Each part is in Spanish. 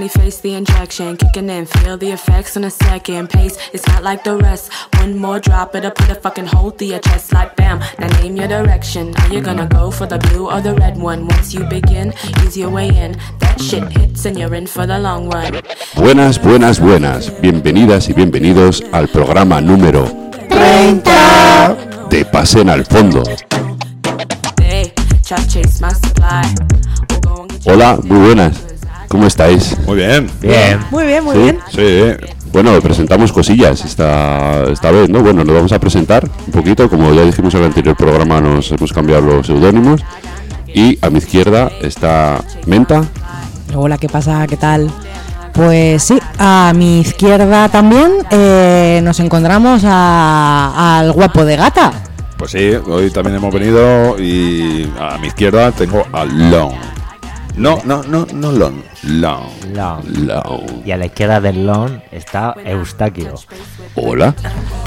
finally face the injection. Kicking in, feel the effects on a second pace. It's not like the rest. One more drop, it'll put a fucking hole through your chest like bam. Now name your direction. Are you gonna go for the blue or the red one? Once you begin, ease your way in. That shit hits and you're in for the long run. Buenas, buenas, buenas. Bienvenidas y bienvenidos al programa número 30 de Pasen al Fondo. Hola, muy buenas. ¿Cómo estáis? Muy bien. Bien. Muy bien, muy ¿Sí? bien. Sí. Bueno, presentamos cosillas esta vez, ¿no? Bueno, nos vamos a presentar un poquito. Como ya dijimos en el anterior programa, nos hemos cambiado los seudónimos. Y a mi izquierda está Menta. Hola, ¿qué pasa? ¿Qué tal? Pues sí, a mi izquierda también nos encontramos al guapo de Gata. Pues sí, hoy también hemos venido y a mi izquierda tengo a Lon. No Lon. Y a la izquierda del Lon está Eustaquio. Hola.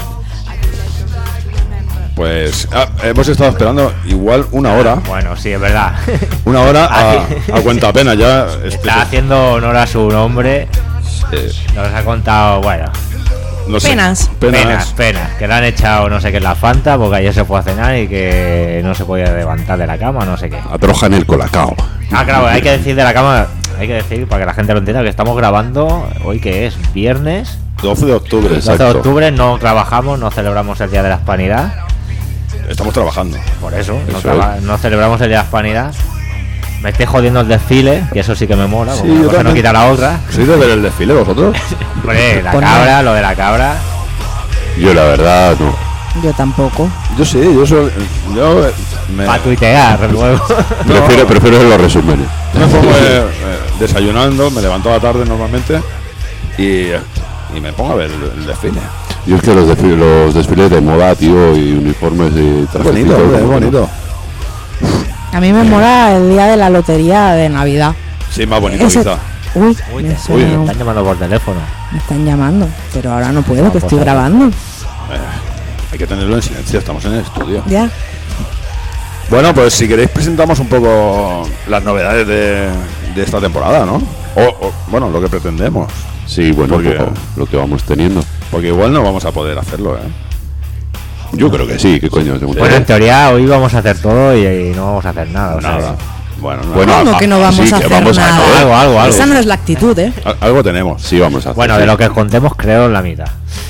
Pues hemos estado esperando igual una hora. Bueno, sí, es verdad. Una hora a cuenta pena ya. Está haciendo honor a su nombre. Nos ha contado, bueno, no sé, Penas. penas. Que le han echado no sé qué es la Fanta, porque ayer se fue a cenar y que no se podía levantar de la cama, no sé qué. Atroja en el colacao. Ah, claro, hay que decir de la cama, hay que decir para que la gente lo entienda que estamos grabando hoy, que es viernes 12 de octubre. 12 de octubre, no trabajamos, no celebramos el Día de la Hispanidad. Estamos trabajando. Por eso, Eso no celebramos el Día de la Hispanidad. Me esté jodiendo el desfile, que eso sí que me mola, Sí, porque una yo cosa no también. quita la otra. ¿Sois de ver el desfile vosotros? Hombre, la Pues no. cabra, lo de la cabra. Yo la verdad no. Yo tampoco. Yo sí, yo me Para tuitear, luego. Prefiero los resúmenes. me pongo desayunando, me levanto a la tarde normalmente y me pongo a ver el desfile. Yo es que los desfiles de moda, tío, y uniformes y Es trajes. bonito, hombre, es bonito. A mí me mola el día de la lotería de Navidad. Sí, más bonito Ese- quizá. Uy, Uy, me me suena- están llamando por teléfono. me están llamando, pero ahora no puedo, No, que por estoy favor. grabando. Hay que tenerlo en silencio, estamos en el estudio. Ya. Bueno, pues si queréis presentamos un poco las novedades de esta temporada, ¿no? Bueno, lo que pretendemos. Sí, bueno, Porque- lo que vamos teniendo. Porque igual no vamos a poder hacerlo, ¿eh? Yo creo que sí, ¿qué coño? Bueno, en teoría hoy vamos a hacer todo y no vamos a hacer nada. o sea, Nada. Bueno, nada. Bueno, ¿Cómo que no vamos sí, a que hacer vamos a nada? hacer. algo. Esa no es la actitud, ¿eh? Algo tenemos. Sí, vamos a hacer. Bueno, sí. de lo que os contemos creo la mitad.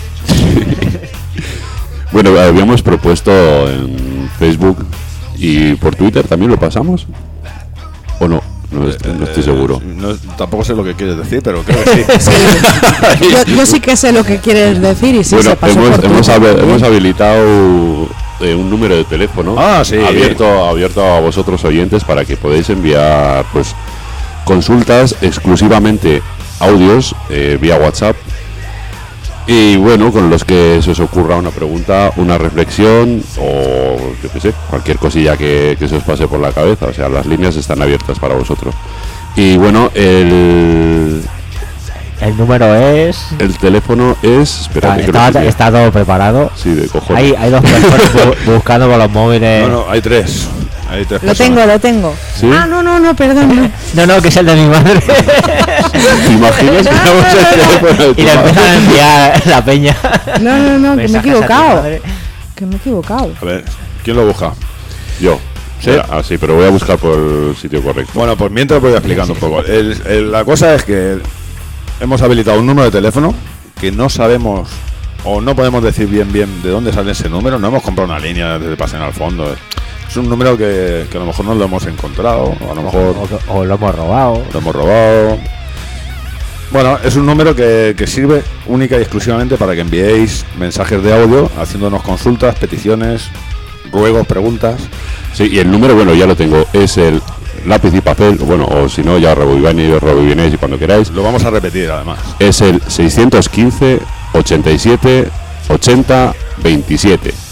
Bueno, habíamos propuesto en Facebook y por Twitter también lo pasamos. ¿O no? No estoy seguro. Tampoco sé lo que quieres decir, pero creo que sí. Yo sí que sé lo que quieres decir y sí Bueno, se pasó por Twitter. hemos habilitado un número de teléfono Sí. abierto a vosotros oyentes para que podáis enviar pues consultas, exclusivamente audios vía WhatsApp. Y bueno, con los que se os ocurra una pregunta, una reflexión o yo qué sé, cualquier cosilla que se os pase por la cabeza. O sea, las líneas están abiertas para vosotros. Y bueno, el El número es. teléfono es... Espérate, que lo pille. Está todo preparado. Sí, de cojones. Hay dos personas buscando con los móviles. No, hay tres. Hay tres Lo personas. tengo. ¿Sí? Ah, no, perdón. No. No, que es el de mi madre. ¿Te imaginas que damos el teléfono de tu Y le madre? empiezan a enviar la peña. No, que me he Mensajes a tu equivocado. madre. Que me he equivocado. A ver, ¿quién lo busca? Yo. ¿Sí? Sí, pero voy a buscar por el sitio correcto. Bueno, pues mientras voy explicando un poco. La cosa es que hemos habilitado un número de teléfono que no sabemos o no podemos decir bien de dónde sale ese número. No hemos comprado una línea desde Pasen al Fondo. Es un número que a lo mejor no lo hemos encontrado, o a lo mejor O lo hemos robado. lo hemos robado. Bueno, es un número que sirve única y exclusivamente para que enviéis mensajes de audio haciéndonos consultas, peticiones, ruegos, preguntas. Sí, y el número, bueno, ya lo tengo. Es el lápiz y papel. Bueno, o si no, ya rebobinéis y cuando queráis. Lo vamos a repetir además. Es el 615 87 80 27.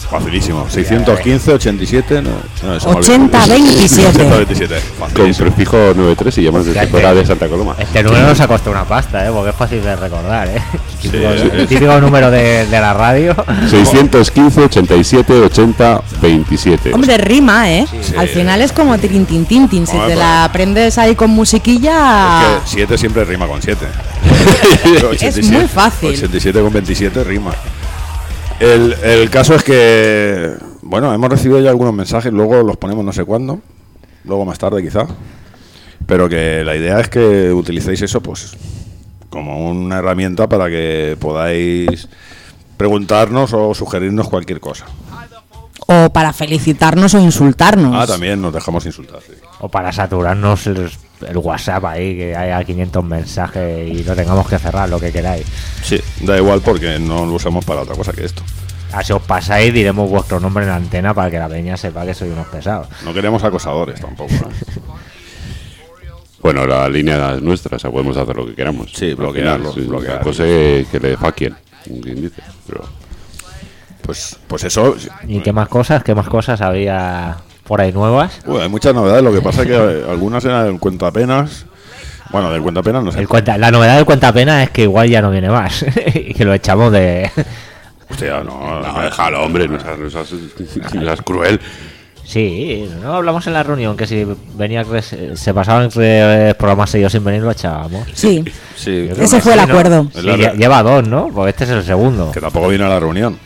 Facilísimo. 615, 87. No, eso me olvidó. 8027. 8027. Con Facilísimo. prefijo 93 y llamas desde Fíjate. fuera de Santa Coloma. Este número nos ha costado una pasta, porque es fácil de recordar, Típico, sí. típico número de la radio. 615, 87, 80, 27. Hombre, rima, ¿eh? Sí. Al final es como tirin tin tin tin. Si Hombre, te pues- la aprendes ahí con musiquilla. Es que 7 siempre rima con 7. Es muy fácil. 87 con 27 rima. El caso es que, bueno, hemos recibido ya algunos mensajes, luego los ponemos no sé cuándo, luego más tarde quizá, pero que la idea es que utilicéis eso pues como una herramienta para que podáis preguntarnos o sugerirnos cualquier cosa. O para felicitarnos o insultarnos. Ah, también nos dejamos insultar. Sí. O para saturarnos el WhatsApp ahí, que haya 500 mensajes y lo tengamos que cerrar, lo que queráis. Sí, da igual porque no lo usamos para otra cosa que esto. Así os pasáis, diremos vuestro nombre en la antena para que la peña sepa que sois unos pesados. No queremos acosadores tampoco. ¿No? Bueno, la línea es nuestra, o sea, podemos hacer lo que queramos. Sí, Al bloquearlo, final, bloquear. La cosa es que le faquen, como quien dice. Pero Pues eso. ¿Y qué más cosas había por ahí nuevas? Hay muchas novedades, lo que pasa es que algunas eran del cuentapenas. Bueno, del cuentapenas no sé. La novedad del cuentapena es que igual ya no viene más y que lo echamos de... Hostia, no, no, déjalo, hombre, no seas cruel. Sí, no hablamos en la reunión que si venía se pasaban 3 programas seguidos sin venir lo echábamos. Sí, Sí, ese fue el ¿no? acuerdo. Es Sí, la re- lleva 2, ¿no? Porque este es el segundo. que tampoco vino a la reunión.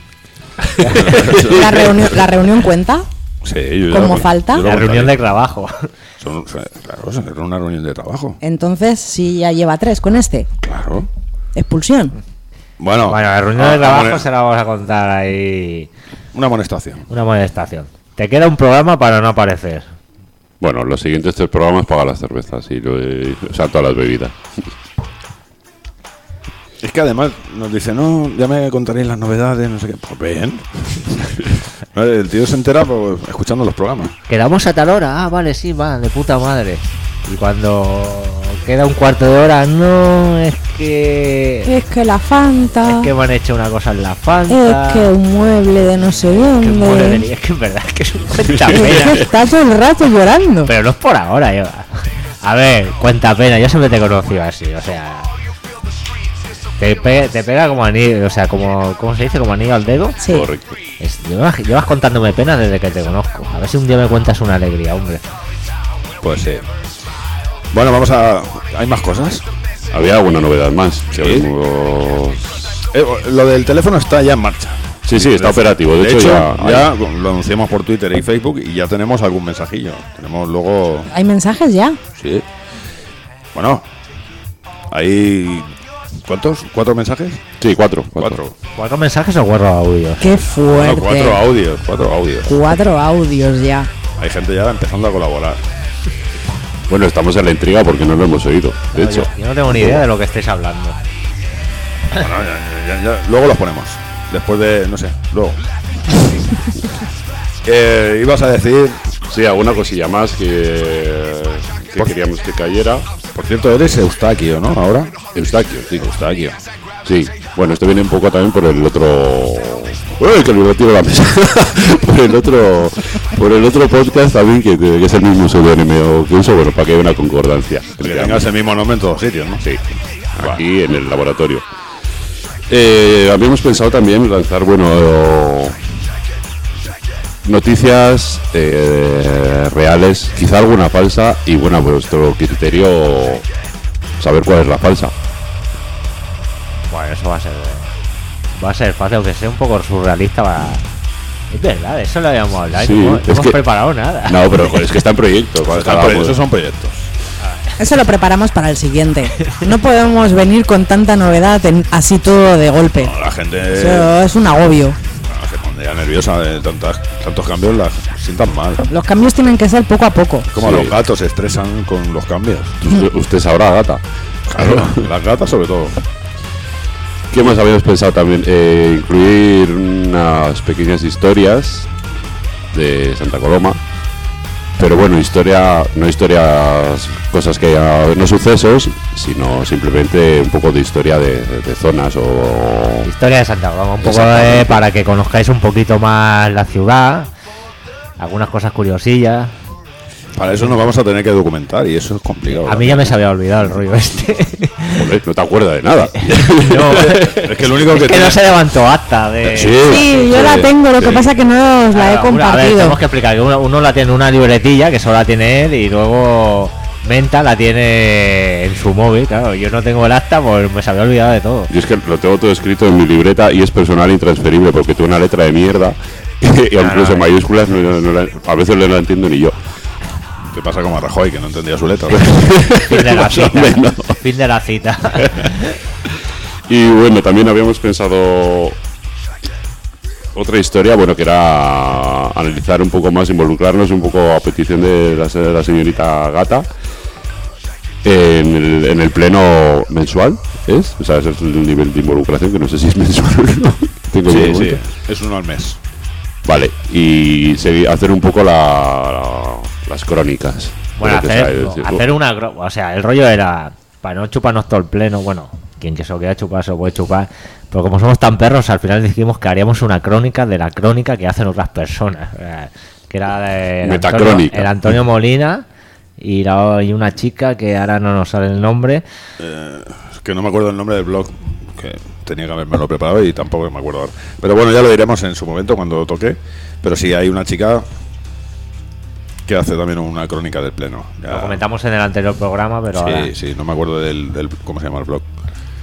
¿La reunión cuenta? Sí, yo ¿Como lo- falta? yo lo La reunión contaré. de trabajo. Claro, era una reunión de trabajo. Entonces, si ya lleva 3 con este, Claro. expulsión. Bueno, Bueno, la reunión de a trabajo poner- se la vamos a contar ahí. una amonestación. Una molestación. Te queda un programa para no aparecer. Bueno, los siguientes 3 programas pagan las cervezas y o sea, todas las bebidas. Es que además nos dice, no, ya me contaréis las novedades, no sé qué. Pues bien. El tío se entera pues, escuchando los programas. Quedamos a tal hora. Ah, vale, sí, va, de puta madre. Y cuando queda un cuarto de hora, no, es que... Es que la Fanta. Es que me han hecho una cosa en la Fanta. Es que un mueble de no sé que un mueble dónde. de- es que en verdad es que es un Es que cuentapena. está todo el rato llorando. Pero no es por ahora, yo. A ver, cuentapena, yo siempre te he conocido así, o sea... Te pega como anillo, o sea, como... ¿Cómo se dice? Como anillo al dedo. Sí. Correcto. Llevas contándome penas desde que te conozco. A ver si un día me cuentas una alegría, hombre. Pues sí. Bueno, vamos a... ¿Hay más cosas? Había alguna novedad más. Sí. Habíamos- Lo del teléfono está ya en marcha. Sí, sí, está operativo. De hecho, ya lo anunciamos por Twitter y Facebook y ya tenemos algún mensajillo. Tenemos luego... ¿Hay mensajes ya? Sí. Bueno, hay... ¿Cuántos? ¿4 mensajes? Sí, 4. ¿4 mensajes o 4 audios? Qué Bueno, fuerte. 4 audios, 4 audios. 4 audios ya. Hay gente ya empezando a colaborar. Bueno, estamos en la intriga porque no lo hemos oído. De hecho, Yo no tengo ni idea de lo que estáis hablando. Bueno, ya, luego los ponemos. Después de, no sé, luego. Ibas a decir, sí, alguna cosilla más que queríamos que cayera. por cierto, eres Eustaquio, ¿no? Ahora. Eustaquio, sí. Eustaquio. Sí, bueno, esto viene un poco también por el otro. ¡Uy, que me tiro la mesa! por el otro podcast también, que es el mismo seudónimo que uso, bueno, para que haya una concordancia. Que tengas el mismo nombre en todos sitios, ¿no? Sí, aquí en el laboratorio. Habíamos pensado también lanzar, bueno, noticias reales, quizá alguna falsa, y bueno, a vuestro criterio, saber cuál es la falsa. Bueno, eso va a ser fácil, aunque sea un poco surrealista. Es verdad, eso lo habíamos hablado. Sí, no es hemos que- preparado nada. No, pero joder, es que está en proyecto. Esos son proyectos. Eso lo preparamos para el siguiente. No podemos venir con tanta novedad así todo de golpe. No, la gente Eso es un agobio. se pondría nerviosa de tantos cambios, las sientan mal. Los cambios tienen que ser poco a poco. Como Sí. los gatos se estresan con los cambios. Usted sabrá, gata. Claro, las gatas sobre todo. ¿Qué más habíamos pensado también? Incluir unas pequeñas historias de Santa Coloma. Pero bueno, historia, no historias, cosas que no sucesos, sino simplemente un poco de historia de zonas o... Historia de Santa Coloma, un poco Exactamente. para que conozcáis un poquito más la ciudad, algunas cosas curiosillas. Para eso nos vamos a tener que documentar y eso es complicado. A mí ya me se había olvidado el rollo este. Joder, no te acuerdas de nada. No, Es que lo único que es que no se levantó acta de... Sí, yo la tengo, lo que pasa que no os la he A ver, compartido. tenemos que explicar que uno la tiene en una libretilla, que solo la tiene él, y luego Menta la tiene en su móvil. Claro, yo no tengo el acta, pues me se había olvidado de todo. Yo es que lo tengo todo escrito en mi libreta y es personal e intransferible porque tengo una letra de mierda y incluso en mayúsculas a veces no la entiendo ni yo. te pasa como a Rajoy, que no entendía su letra. Fin de la Más o cita. menos. Fin de la cita. Y bueno, también habíamos pensado otra historia, bueno, que era analizar un poco más, involucrarnos un poco a petición de la señorita Gata en el pleno mensual, ¿es? O sea, ese es el nivel de involucración, que no sé si es mensual o no. Tengo Sí, dudas. sí, es uno al mes. Vale, y hacer un poco las crónicas. Bueno, de lo que sea, hacer una... O sea, el rollo era... Para no chuparnos todo el pleno, bueno, quien que se lo quiera chupar se lo puede chupar. Pero como somos tan perros, al final dijimos que haríamos una crónica de la crónica que hacen otras personas. Que era de Metacrónica. el Antonio Molina y una chica que ahora no nos sale el nombre. Es que no me acuerdo el nombre del blog, que tenía que haberme lo preparado y tampoco me acuerdo ahora. Pero bueno, ya lo diremos en su momento cuando lo toque. Pero sí, hay una chica que hace también una crónica del pleno. Ya- Lo comentamos en el anterior programa, pero ahora... Sí, no me acuerdo del cómo se llama el blog.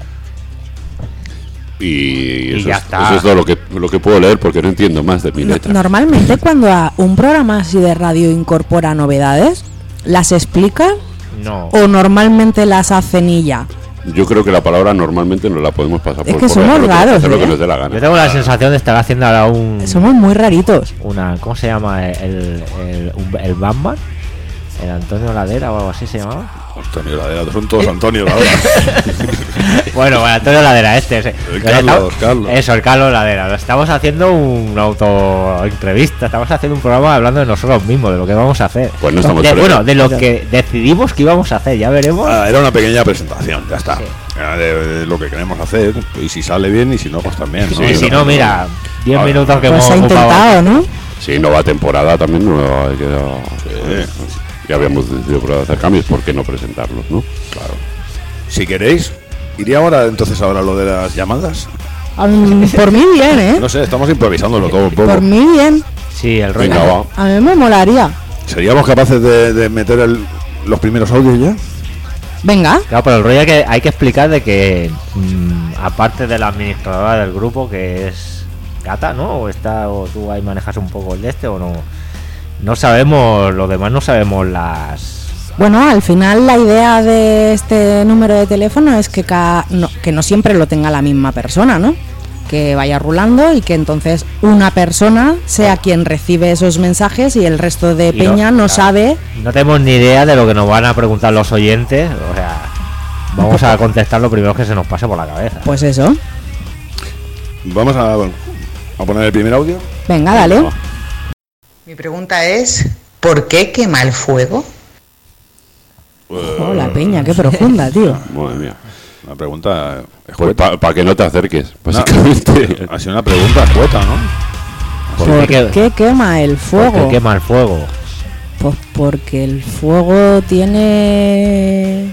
Y eso, ya es, está. eso es todo lo que puedo leer porque no entiendo más de mi letra. Normalmente cuando un programa así de radio incorpora novedades, ¿las explican No. o normalmente las hacen y ya? Yo creo que la palabra normalmente no la podemos pasar Es por que somos hacer lo raros, hacer lo que ¿eh? nos dé la Yo gana. tengo la sensación de estar haciendo ahora Somos muy raritos. ¿cómo se llama? El Batman, el Antonio Ladera o algo así se llamaba. Antonio Ladera, son todos Antonio Ladera. Bueno, Antonio Ladera, ese. Carlos. Eso, el Carlos Ladera. Estamos haciendo un auto-entrevista, estamos haciendo un programa hablando de nosotros mismos, de lo que vamos a hacer. Pues no estamos Bueno, de lo que decidimos que íbamos a hacer, ya veremos. Era una pequeña presentación, ya está. Era de lo que queremos hacer. Y si sale bien y si no, pues también. ¿no? Y si no, mira, 10 minutos que Pues hemos se ha ocupado. intentado, ¿no? Sí, nueva temporada también. Hay que, ya habíamos decidido por hacer cambios, ¿por qué no presentarlos, no? Claro. Si queréis, iría ahora lo de las llamadas. Por mí bien, ¿eh? No sé, estamos improvisándolo todo un poco. Por mí bien. Sí, el rollo. Venga, va. A mí me molaría. ¿Seríamos capaces de meter los primeros audios ya? Venga. Claro, pero el rollo es que hay que explicar de que aparte de la administradora del grupo, que es Gata, ¿no? O tú ahí manejas un poco el de este o no. No sabemos, los demás no sabemos las... Bueno, al final la idea de este número de teléfono es que no siempre lo tenga la misma persona, ¿no? Que vaya rulando y que entonces una persona sea quien recibe esos mensajes y el resto de Y no, peña no claro. sabe. No tenemos ni idea de lo que nos van a preguntar los oyentes, o sea, vamos a contestar lo primero que se nos pase por la cabeza. Pues eso. Vamos a poner el primer audio. Venga, dale. Mi pregunta es, ¿por qué quema el fuego? Hola, peña, qué profunda, tío. Madre mía. Una pregunta Pues escueta. para que no te acerques, básicamente. Ha sido una pregunta escueta, ¿no? ¿Por qué quema el ¿Por fuego? qué quema el fuego? Pues porque el fuego tiene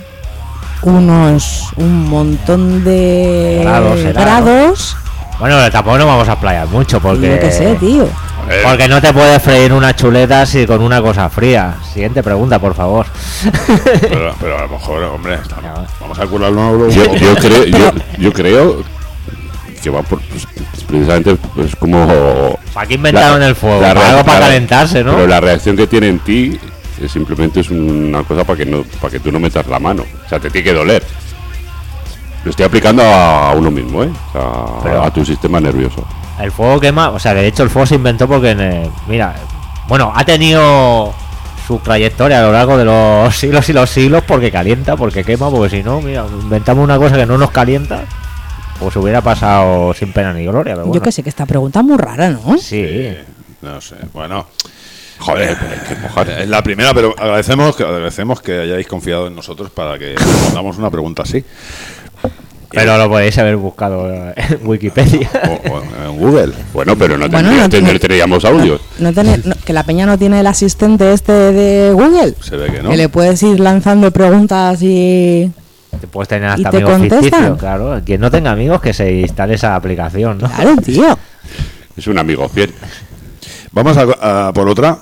un montón de Grados, será, grados. Bueno, tampoco nos vamos a explayar mucho porque... Yo qué sé, tío. Porque no te puedes freír una chuleta si con una cosa fría. Siguiente pregunta, por favor. Pero a lo mejor, hombre, vamos a curarlo luego. Yo creo que va por pues, precisamente pues como ¿Para qué inventaron el fuego? Para algo para calentarse, ¿no? Pero la reacción que tiene en ti simplemente es una cosa para que tú no metas la mano. O sea, te tiene que doler. Lo estoy aplicando a uno mismo, ¿eh? O sea, Pero- a tu sistema nervioso. El fuego quema, o sea, de hecho el fuego se inventó porque, mira, bueno, ha tenido su trayectoria a lo largo de los siglos y los siglos porque calienta, porque quema, porque si no, mira, inventamos una cosa que no nos calienta, pues hubiera pasado sin pena ni gloria, pero bueno. Yo que sé que esta pregunta es muy rara, ¿no? Sí. No sé, bueno. Joder, que mojar. es la primera, pero agradecemos que hayáis confiado en nosotros para que respondamos una pregunta así. Pero lo podéis haber buscado en Wikipedia. O en Google. Bueno, pero no Bueno, tendríamos audios. Que la peña no tiene el asistente este de Google. Se ve que no. Que le puedes ir lanzando preguntas y... Te puedes tener ¿Y hasta te amigos contestan? ficticios, claro. Quien no tenga amigos que se instale esa aplicación, ¿no? Claro, tío. Es un amigo fiel. Vamos a por otra.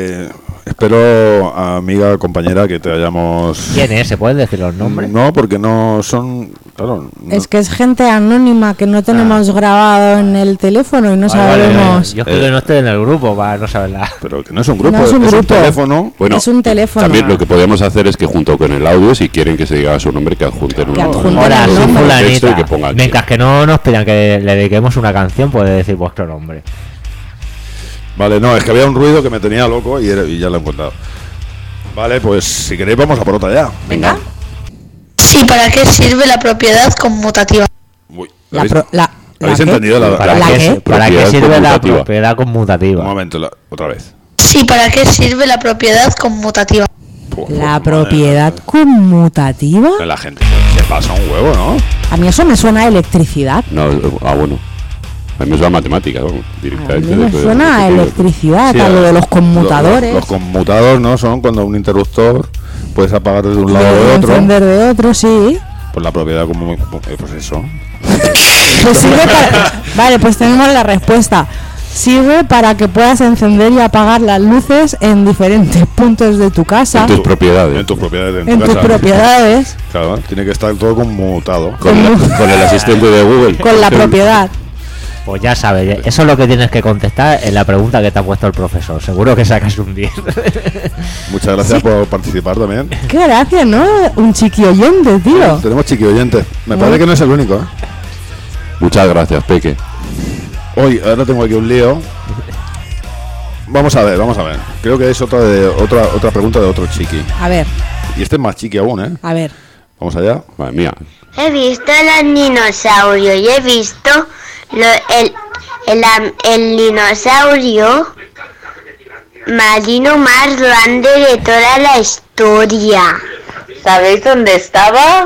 Espero, amiga, compañera, que te hayamos... ¿Quién es? ¿Se pueden decir los nombres? No, porque no son... Claro, no. Es que es gente anónima que no tenemos grabado en el teléfono y no Vale, vale, sabemos. Yo creo que no estoy en el grupo para no saberla. Pero que no es un grupo, No es un grupo. teléfono. Bueno, Es un teléfono. También lo que podríamos hacer es que junto con el audio, si quieren que se diga su nombre, que adjunten Que adjunten Hola, el soy nombre. texto y fulanita. que pongan Mientras que no nos pidan que le dediquemos una canción, puede decir vuestro nombre. Vale, no, es que había un ruido que me tenía loco y ya lo he encontrado. Vale, pues si queréis vamos a por otra ya. Venga. Sí, ¿para qué sirve la propiedad conmutativa? Uy, La ¿habéis, pro- la- ¿habéis ¿la qué? entendido la ¿Para, ¿La qué, qué? ¿Para qué Propiedad sirve la conmutativa. propiedad conmutativa? Un momento, otra vez. Sí, ¿para qué sirve la propiedad conmutativa? La Madre propiedad mía. conmutativa. Que la gente se pasa un huevo, ¿no? A mí eso me suena a electricidad. No, bueno. A mí me suena a matemáticas, vamos, A directamente. mí me suena a electricidad, a lo de los conmutadores. Los conmutadores, ¿no? Son cuando un interruptor puedes apagar de un lado o de de otro. encender de otro, sí. Pues la propiedad como pues eso. Pues sirve para... Vale, pues tenemos la respuesta. Sirve para que puedas encender y apagar las luces en diferentes puntos de tu casa, En tus propiedades. En tus propiedades, en tu tus casa. propiedades, Claro, tiene que estar todo conmutado. Con el asistente de Google. con la propiedad. Pues ya sabes, eso es lo que tienes que contestar en la pregunta que te ha puesto el profesor. Seguro que sacas un 10. Muchas gracias por participar también. Qué gracia, ¿no? Un chiqui oyente, tío. Tenemos chiqui oyentes. Me parece que no es el único, ¿eh? Muchas gracias, Peque. Hoy, ahora tengo aquí un lío. Vamos a ver. Creo que es otra pregunta de otro chiqui. A ver, Y este es más chiqui aún, ¿eh? a ver. Vamos allá. Madre mía. He visto los dinosaurios y he visto el dinosaurio marino más grande de toda la historia. ¿Sabéis dónde estaba?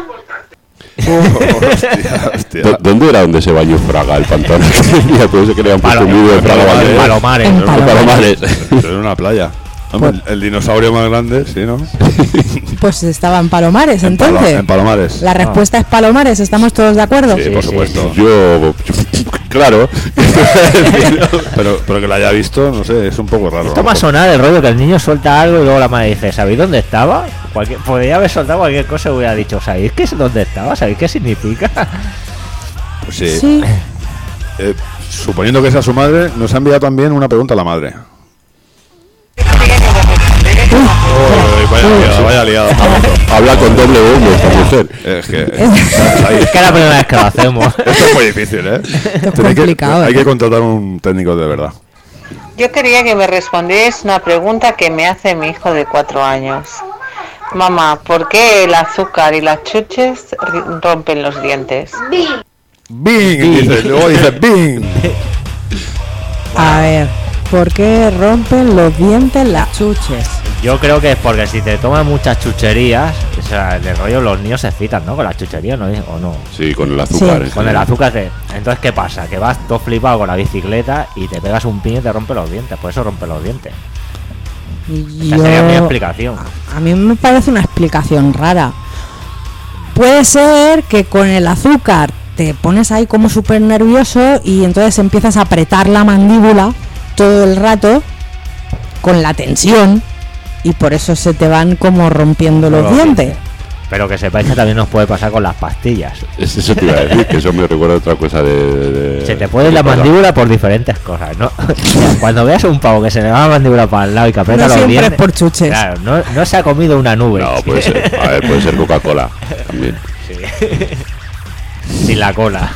Hostia. ¿Dónde era donde se bañó Fraga, el pantano? Ya por eso que le han puesto un vídeo de Fraga bañando. Palomares. En Palomares. Pero en una playa. Hombre, el dinosaurio más grande, sí, ¿no? Pues estaba en Palomares, entonces. En Palomares. La respuesta es Palomares, ¿estamos todos de acuerdo? Sí, por sí, supuesto. Yo, claro. Pero que la haya visto, no sé, es un poco raro. Esto me ha sonado el rollo que el niño suelta algo y luego la madre dice, ¿sabéis dónde estaba? Podría haber soltado cualquier cosa y hubiera dicho, ¿sabéis qué es dónde estaba? ¿Sabéis qué significa? Pues sí. Sí. Suponiendo que sea su madre, nos ha enviado también una pregunta a la madre. Vaya liada. Habla con doble bombo esta mujer. Es que Es que es la primera vez que lo hacemos. esto es muy difícil, ¿eh? Esto es Tenéis complicado. hay que contratar un técnico de verdad. Yo quería que me respondierais una pregunta que me hace mi hijo de 4 años. Mamá, ¿por qué el azúcar y las chuches rompen los dientes? Bing, dice, luego dice Bing. A ver, ¿por qué rompen los dientes las chuches? Yo creo que es porque si te tomas muchas chucherías, o sea, de rollo los niños se excitan, ¿no? Con las chucherías, ¿no? ¿O no? Sí, con el azúcar. Sí. Con el azúcar Entonces, ¿qué pasa? Que vas todo flipado con la bicicleta y te pegas un piño y te rompe los dientes. Por eso rompe los dientes. Esa sería mi explicación. A mí me parece una explicación rara. Puede ser que con el azúcar te pones ahí como súper nervioso y entonces empiezas a apretar la mandíbula todo el rato con la tensión y por eso se te van como rompiendo los dientes. Pero que sepáis que también nos puede pasar con las pastillas. Eso te iba a decir, que eso me recuerda a otra cosa de Se te puede ir la mandíbula por diferentes cosas, ¿no? Mira, cuando veas a un pavo que se le va la mandíbula para el lado y que aprieta No los siempre dientes, es por chuches. claro, no se ha comido una nube. No, puede ser. A ver, puede ser Coca-Cola también. Sin la cola.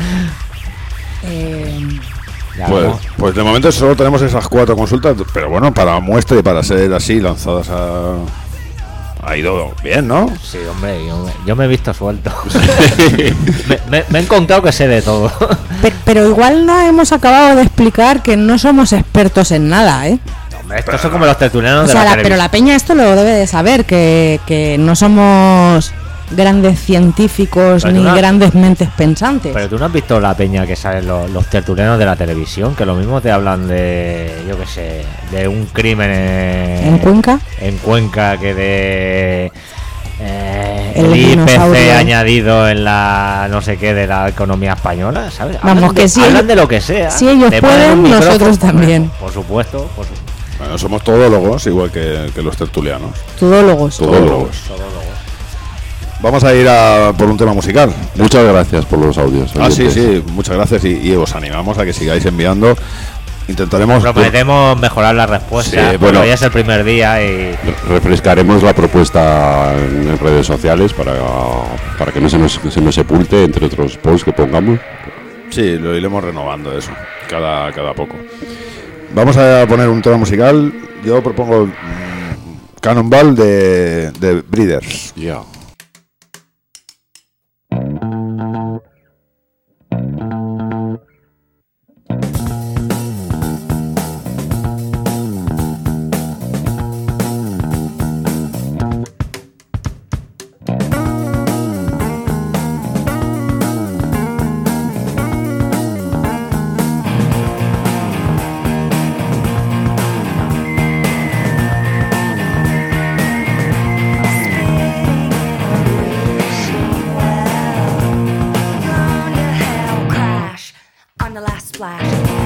Ya, Pues, ¿no? pues de momento solo tenemos esas 4 consultas, pero bueno, para muestra y para ser así lanzadas ha ido bien, ¿no? Sí, hombre, yo me he visto suelto. me he encontrado que sé de todo. Pero igual no hemos acabado de explicar que no somos expertos en nada, ¿eh? Estos son como los tertulianos o de sea, la pero televisión. la peña esto lo debe de saber, que no somos grandes científicos Pero ni tú no- grandes mentes pensantes. Pero tú no has visto la peña que salen los tertulianos de la televisión, que lo mismo te hablan de, yo qué sé, de un crimen ¿En Cuenca? En Cuenca, que de El el IPC dinosaurio. añadido en la no sé qué de la economía española, ¿sabes? Vamos, Hablan que de, sí. hablan de lo que sea. Si ellos Te ponen un pueden, micrófono, nosotros también. Por supuesto, por supuesto. Bueno, somos todólogos, igual que los tertulianos. Tudólogos. Todólogos. Vamos a ir por un tema musical. Muchas gracias por los audios. Ah, sí, oyentes. sí, muchas gracias y os animamos a que sigáis enviando. Intentaremos... Prometemos mejorar la respuesta. Sí, porque bueno. hoy es el primer día y Refrescaremos la propuesta en redes sociales para que no se nos sepulte, entre otros posts que pongamos. Sí, lo iremos renovando eso, cada poco. Vamos a poner un tema musical. Yo propongo Cannonball de Breeders. Ya. On the last splash.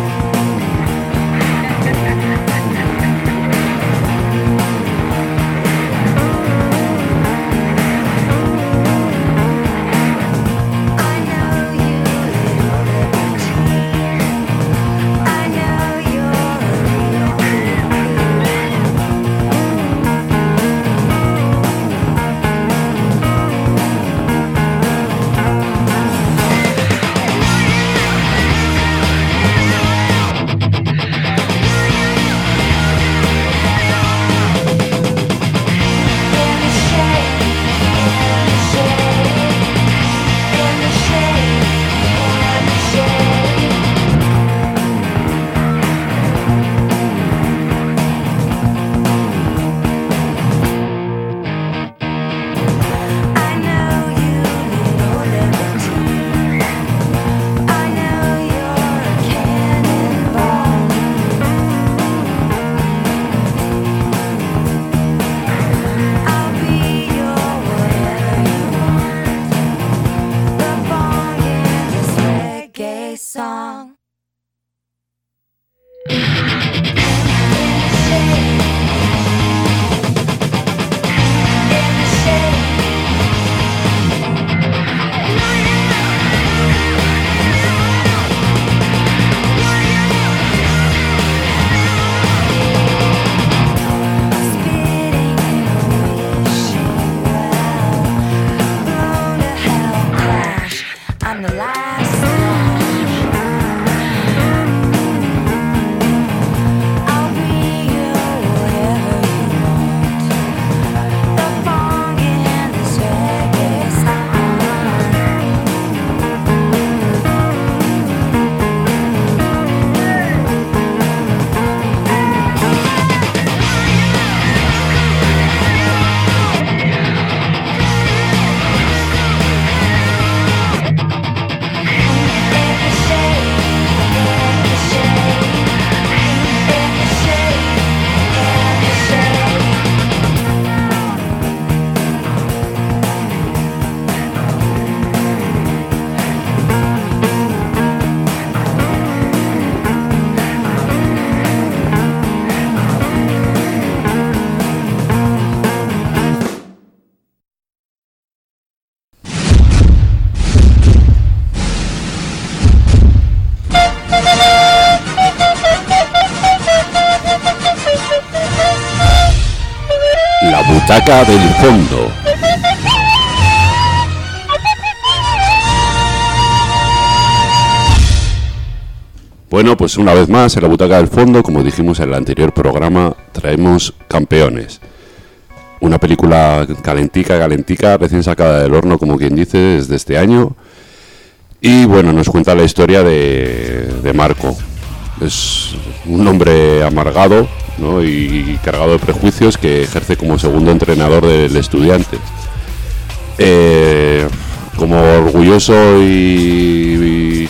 Song. I'm the last I'll be your whatever you want. The funk in this reggae song. La butaca del fondo. Bueno, pues una vez más en la butaca del fondo, como dijimos en el anterior programa, traemos Campeones. Una película calentica, recién sacada del horno, como quien dice, desde este año. Y bueno, nos cuenta la historia de Marco. es un hombre amargado, ¿no? y cargado de prejuicios que ejerce como segundo entrenador del Estudiantes. Como orgulloso y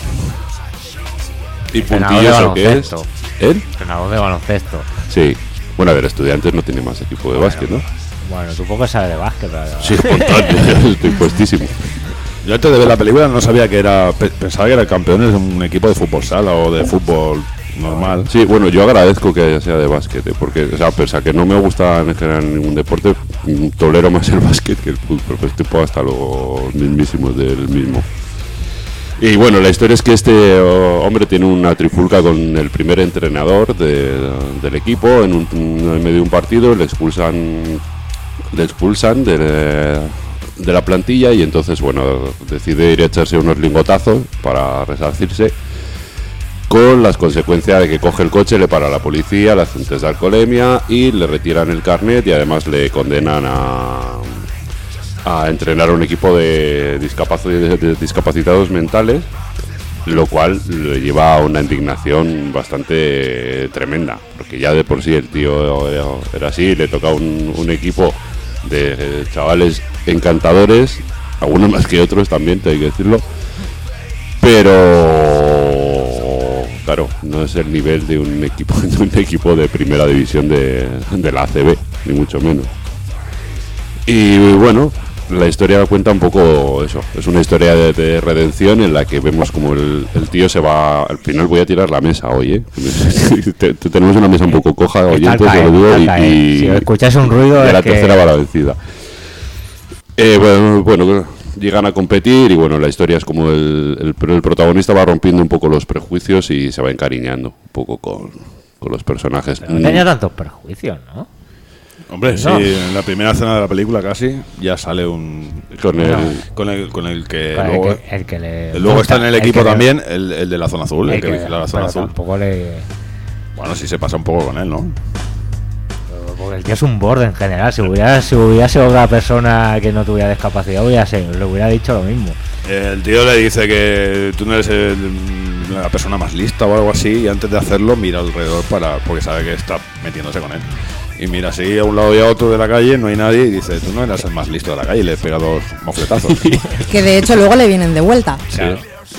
puntilloso que es. Entrenador de baloncesto. Sí. Bueno, a ver, Estudiantes no tiene más equipo de básquet, ¿no? Bueno, tú poco sabes de básquet, pero... Sí, un montón, estoy puestísimo. Yo antes de ver la película no sabía que era... Pensaba que era campeones de un equipo de fútbol sala o de fútbol normal. Sí, bueno, yo agradezco que sea de básquet, porque, o sea, pese a que no me gusta en general ningún deporte, tolero más el básquet que el fútbol, pues tipo hasta los mismísimos del mismo. Y bueno, la historia es que este hombre tiene una trifulca con el primer entrenador del equipo en medio de un partido, le expulsan de la plantilla y entonces, bueno, decide ir a echarse unos lingotazos para resarcirse, con las consecuencias de que coge el coche, le para la policía, le hacen test de alcoholemia y le retiran el carnet y además le condenan a entrenar a un equipo de discapacitados mentales, lo cual le lleva a una indignación bastante tremenda, porque ya de por sí el tío era así, le toca un equipo de chavales encantadores, algunos más que otros también, te hay que decirlo, pero claro, no es el nivel de un equipo de primera división de la ACB, ni mucho menos. Y bueno, la historia cuenta un poco eso, es una historia de redención en la que vemos como el tío se va. Al final voy a tirar la mesa hoy, tenemos una mesa un poco coja, oyentes, te lo digo, y si escucháis un ruido de la es tercera va la vencida. Bueno, llegan a competir y bueno, la historia es como el protagonista va rompiendo un poco los prejuicios y se va encariñando un poco con los personajes. Pero no tenía tantos prejuicios, ¿no? Hombre, sí, en la primera escena de la película casi ya sale un... Con el que luego está en el equipo también, el de la zona azul, el que vigila la zona azul. Tampoco le... Bueno, sí se pasa un poco con él, ¿no? Porque el tío es un borde en general. Si hubiera sido otra persona que no tuviera discapacidad, le hubiera dicho lo mismo. El tío le dice que tú no eres la persona más lista o algo así, y antes de hacerlo mira alrededor porque sabe que está metiéndose con él. Y mira así a un lado y a otro de la calle, no hay nadie, y dice, tú no eras el más listo de la calle, y le pega 2 mofletazos. Que de hecho luego le vienen de vuelta. Sí. Claro.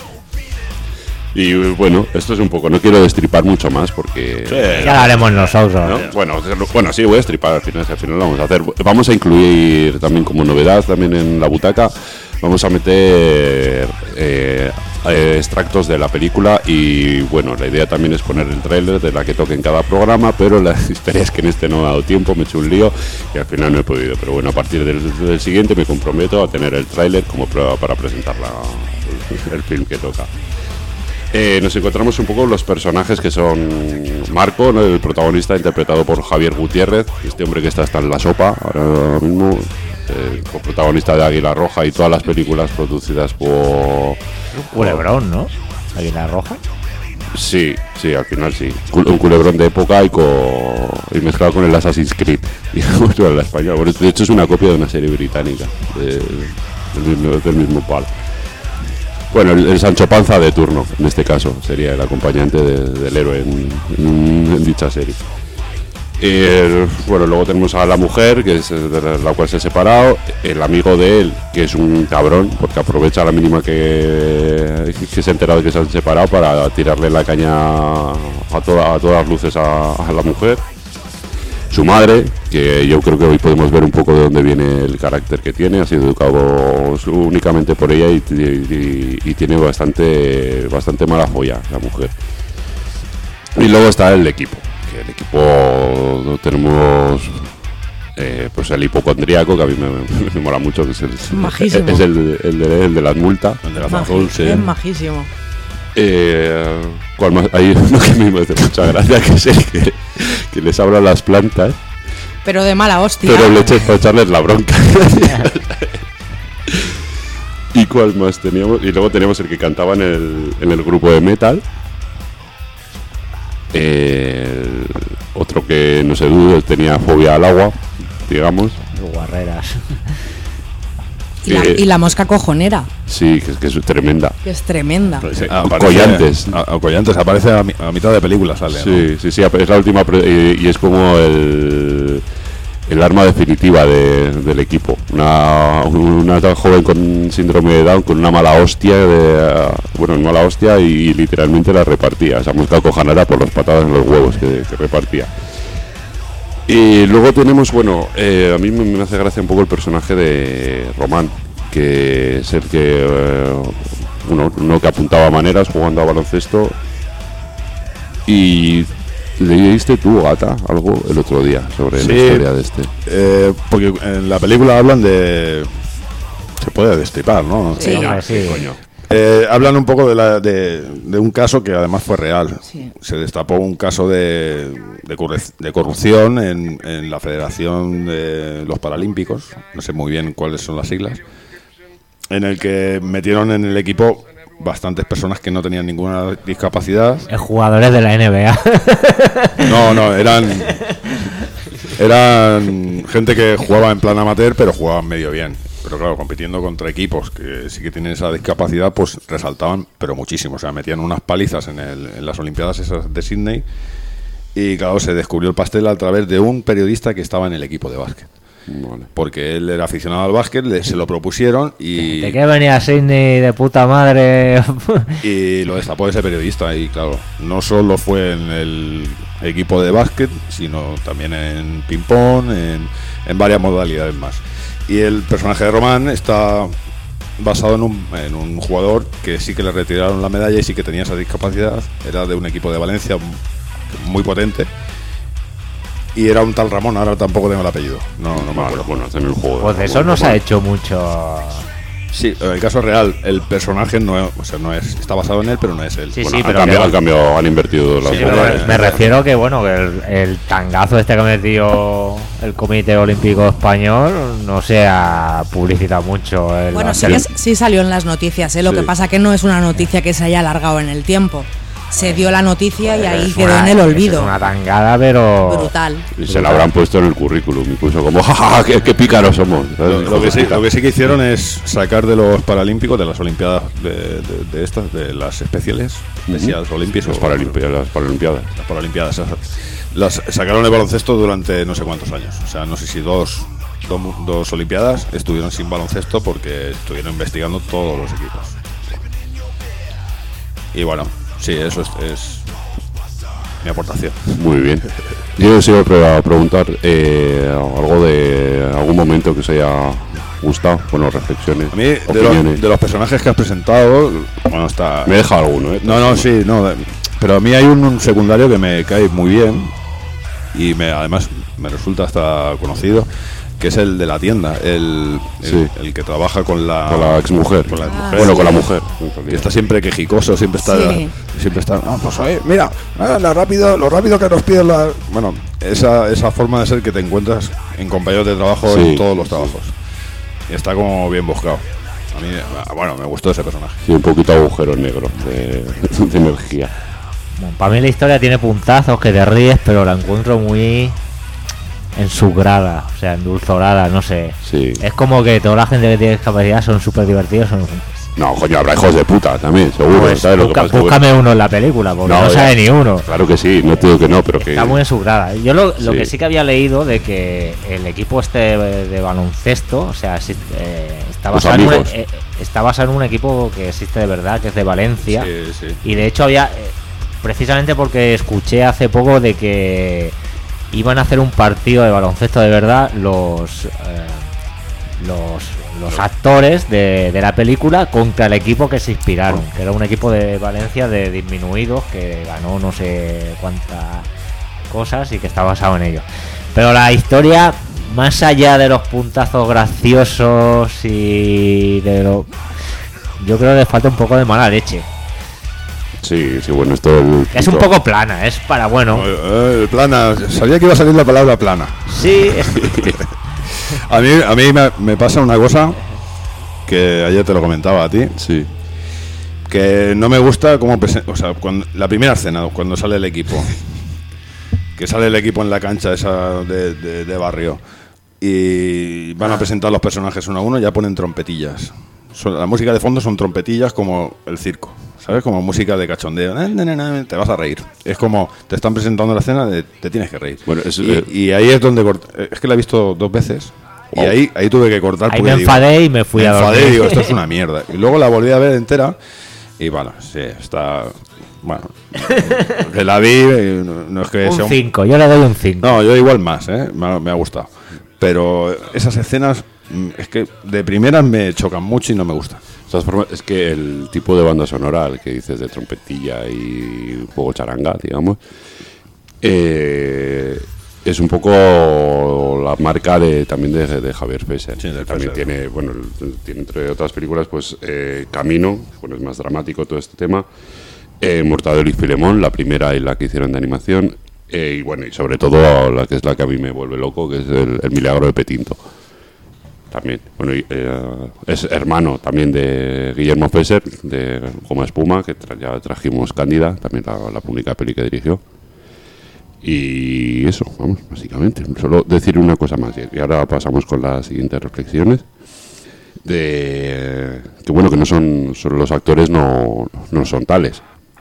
Y bueno, esto es un poco, no quiero destripar mucho más porque... Sí, ya lo haremos nosotros. ¿No? Bueno, sí, voy a destripar al final lo vamos a hacer. Vamos a incluir también como novedad, también en la butaca, vamos a meter extractos de la película y bueno, la idea también es poner el tráiler de la que toque en cada programa, pero la historia es que en este no ha dado tiempo, me he hecho un lío y al final no he podido. Pero bueno, a partir del siguiente me comprometo a tener el tráiler como prueba para presentar el film que toca. Nos encontramos un poco los personajes que son Marco, ¿no? El protagonista interpretado por Javier Gutiérrez, este hombre que está en la sopa ahora mismo, protagonista de Águila Roja y todas las películas producidas por... Un culebrón, ¿no? Águila Roja. Sí, al final sí. Un culebrón de época y mezclado con el Assassin's Creed, digamos, en la española. Bueno, de hecho es una copia de una serie británica del mismo palo. Bueno, el Sancho Panza de turno, en este caso, sería el acompañante del héroe en dicha serie. Bueno, luego tenemos a la mujer, que es de la cual se ha separado, el amigo de él, que es un cabrón, porque aprovecha la mínima que se ha enterado de que se han separado para tirarle la caña a todas luces a la mujer. Su madre, que yo creo que hoy podemos ver un poco de dónde viene el carácter que tiene, ha sido educado únicamente por ella y tiene bastante mala joya la mujer. Y luego está el equipo, que el equipo tenemos pues el hipocondríaco, que a mí me mola mucho, que es el de las multas, el de la azul, sí. Es majísimo. ¿Cuál más? Hay uno que me hace mucha gracia, que es el que les habla a las plantas, pero de mala hostia, pero leches para echarles la bronca. ¿Y cuál más teníamos? Y luego teníamos el que cantaba en el grupo de metal, otro que no sé, tenía fobia al agua, digamos. Guarreras. Y la mosca cojonera, Sí, que es tremenda. que es tremenda. Sí, Collantes. Collantes aparece a mitad de película, sale. ¿no? Sí, es la última y es como el arma definitiva del equipo. Una tan joven con síndrome de Down, con una mala hostia, y literalmente la repartía. Esa mosca cojonera por las patadas en los huevos que repartía. Y luego tenemos, a mí me hace gracia un poco el personaje de Román, que es el que, uno que apuntaba maneras jugando a baloncesto. Y leíste tú, Gata, algo el otro día sobre la historia de este. Porque en la película hablan de... Se puede destripar, ¿no? Sí, sí. Coño. Hablan un poco de un caso que además fue real. Sí. Se destapó un caso de corrupción en la Federación de los Paralímpicos, no sé muy bien cuáles son las siglas, en el que metieron en el equipo bastantes personas que no tenían ninguna discapacidad. Jugadores de la NBA. No, eran gente que jugaba en plan amateur, pero jugaban medio bien. Pero claro, compitiendo contra equipos que sí que tienen esa discapacidad, pues resaltaban, pero muchísimo. O sea, metían unas palizas en las Olimpiadas esas de Sydney. Y claro, se descubrió el pastel a través de un periodista que estaba en el equipo de básquet. Vale. Porque él era aficionado al básquet, se lo propusieron y... ¿De qué venía Sydney de puta madre? Y lo destapó ese periodista. Y claro, no solo fue en el equipo de básquet, sino también en ping-pong, en varias modalidades más. Y el personaje de Román está basado en un jugador que sí que le retiraron la medalla y sí que tenía esa discapacidad. Era de un equipo de Valencia muy potente. Y era un tal Ramón, ahora tampoco tengo el apellido. No me acuerdo. Bueno, en el juego. Pues de eso no se ha hecho mucho. Sí, en el caso real, el personaje no es, está basado en él, pero no es él. Sí, Bueno, sí, han pero cambiado, han invertido las Sí, pero cosas. me refiero que el tangazo este que metió el Comité Olímpico Español no se ha publicitado mucho. Bueno, sí salió en las noticias, Lo Sí. que pasa que no es una noticia que se haya alargado en el tiempo. Se dio la noticia y ahí Es quedó en el olvido. Es una tangada, pero Brutal. Y se la habrán puesto en el currículum, incluso como, jajaja, qué pícaros somos. Lo que sí que hicieron es sacar de los Paralímpicos, de las Olimpiadas de estas, de las especiales, Special Olympics, Las Paralimpiadas. Las Paralimpiadas, las sacaron el baloncesto durante no sé cuántos años. O sea, no sé si dos Olimpiadas estuvieron sin baloncesto porque estuvieron investigando todos los equipos. Y bueno, sí, eso es mi aportación. Muy bien. Yo os iba a preguntar algo de algún momento que os haya gustado, reflexiones, A mí, opiniones. de los personajes que has presentado, bueno, está... Me he dejado alguno, ¿eh? No, pero a mí hay un secundario que me cae muy bien y además me resulta hasta conocido, que es el de la tienda, el que trabaja con la exmujer. Con la mujer. Bueno, con la mujer. Y está siempre quejicoso, siempre está... Sí. Pues oye, mira, lo rápido que nos piden la... Bueno, esa forma de ser que te encuentras en compañeros de trabajo en todos los trabajos. Y está como bien buscado. A mí, me gustó ese personaje. Sí, un poquito agujero negro de energía. Bueno, para mí la historia tiene puntazos que te ríes, pero la encuentro muy ensugrada, o sea, endulzorada, no sé. Sí. Es como que toda la gente que tiene discapacidad son súper divertidos. No, coño, habrá hijos de puta también, seguro. Pues ¿sabes lo que pasa? búscame uno en la película, porque no sabe ni uno. Claro que sí, no te digo que no, pero que... Está muy ensugrada. Yo lo Sí. que sí que había leído de que el equipo de baloncesto, o sea, está basado en un equipo que existe de verdad, que es de Valencia. Sí. Y de hecho había, precisamente porque escuché hace poco de que iban a hacer un partido de baloncesto de verdad los actores de la película contra el equipo que se inspiraron, que era un equipo de Valencia de disminuidos que ganó no sé cuántas cosas y que está basado en ello. Pero la historia, más allá de los puntazos graciosos yo creo que le falta un poco de mala leche. Sí, bueno, esto... Es un poco plana, es para Plana, sabía que iba a salir la palabra plana. Sí. A mí me pasa una cosa que ayer te lo comentaba a ti. Sí. Que no me gusta cómo la primera escena, cuando sale el equipo. Que sale el equipo en la cancha esa de barrio. y van a presentar los personajes uno a uno, ya ponen trompetillas. La música de fondo son trompetillas como el circo, ¿sabes? Como música de cachondeo. Te vas a reír. Es como te están presentando la escena, te tienes que reír. Bueno, y ahí es donde es que la he visto 2 veces. Wow. Y ahí tuve que cortar. Ahí me enfadé y me fui a dormir. Digo, esto es una mierda. Y luego la volví a ver entera. Y bueno, sí, está... Bueno, que la vi, no es que sea un 5, yo le doy un 5. No, yo igual más, me ha gustado. Pero esas escenas, es que de primeras me chocan mucho y no me gustan. De todas formas, es que el tipo de banda sonora, el que dices de trompetilla y un poco charanga, digamos, es un poco la marca también de Javier Fesser. Sí, también tiene, bueno, tiene entre otras películas, pues Camino, bueno, es más dramático todo este tema. Mortadelo y Filemón, la primera y la que hicieron de animación, y bueno, y sobre todo la que es la que a mí me vuelve loco, que es el Milagro de Petinto. También, bueno, es hermano también de Guillermo Fesser, de Goma Espuma, que ya trajimos Cándida, también la única peli que dirigió. Y eso, vamos, básicamente. Solo decir una cosa más, y ahora pasamos con las siguientes reflexiones. Que bueno, que no son los actores no son tales.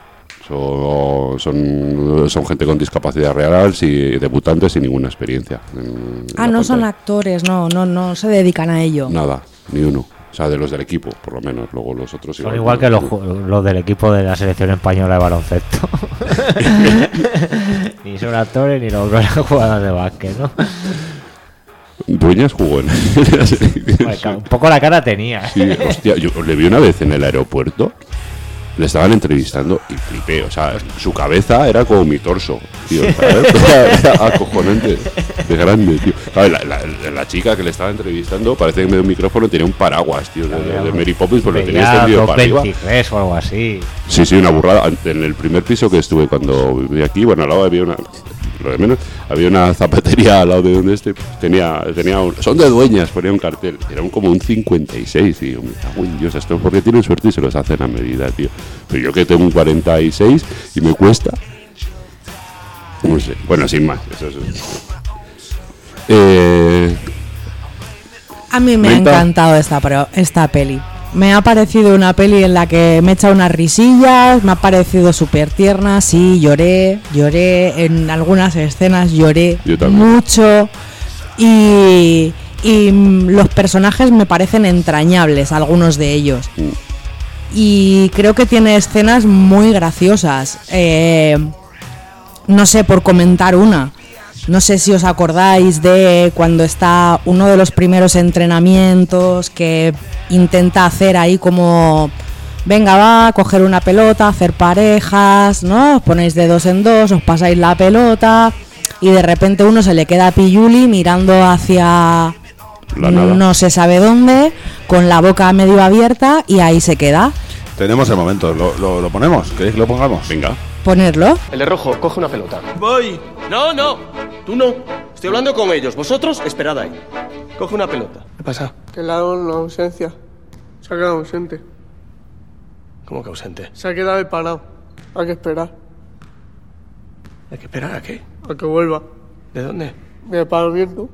Son gente con discapacidad real, debutantes sin ninguna experiencia. No son actores, no se dedican a ello. Nada, ni uno. O sea, de los del equipo, por lo menos. Luego los otros son igual que los del equipo de la selección española de baloncesto. Ni son actores ni los jugadores de básquet, ¿no? Dueñas jugó en la selección. Un poco la cara tenía. Sí, hostia, yo le vi una vez en el aeropuerto. Le estaban entrevistando y flipé, o sea, su cabeza era como mi torso, tío, ¿sabes? Era acojonante, de grande, tío. La chica que le estaba entrevistando parece que en medio de un micrófono tenía un paraguas, tío, de Mary Poppins, pues lo tenía extendido para arriba. 23 o algo así. Sí, una burrada. En el primer piso que estuve cuando viví aquí, bueno, al lado había había una zapatería al lado de donde tenía son de Dueñas, ponía un cartel, era como un 56, y me cago en Dios, esto es porque tienen suerte y se los hacen a medida, tío. Pero yo que tengo un 46 y me cuesta, no sé, bueno, sin más, eso es. A mí me ha encantado esta peli. Me ha parecido una peli en la que me he echado unas risillas, me ha parecido súper tierna, sí, lloré en algunas escenas, lloré mucho y los personajes me parecen entrañables, algunos de ellos. Y creo que tiene escenas muy graciosas. No sé, por comentar una. No sé si os acordáis de cuando está uno de los primeros entrenamientos que intenta hacer ahí como, venga, va, coger una pelota, hacer parejas, ¿no? Os ponéis de 2 en 2, os pasáis la pelota y de repente uno se le queda a Pilluli mirando hacia no se sabe dónde, con la boca medio abierta y ahí se queda. Tenemos el momento, ¿lo ponemos? ¿Queréis que lo pongamos? Venga. Ponerlo. El de rojo, coge una pelota. Voy. No, tú no. Estoy hablando con ellos. Vosotros, esperad ahí. Coge una pelota. ¿Qué pasa? Que le ha dado una ausencia. Se ha quedado ausente. ¿Cómo que ausente? Se ha quedado ahí parado. Hay que esperar. ¿Hay que esperar a qué? A que vuelva. ¿De dónde? De Palo Abierto.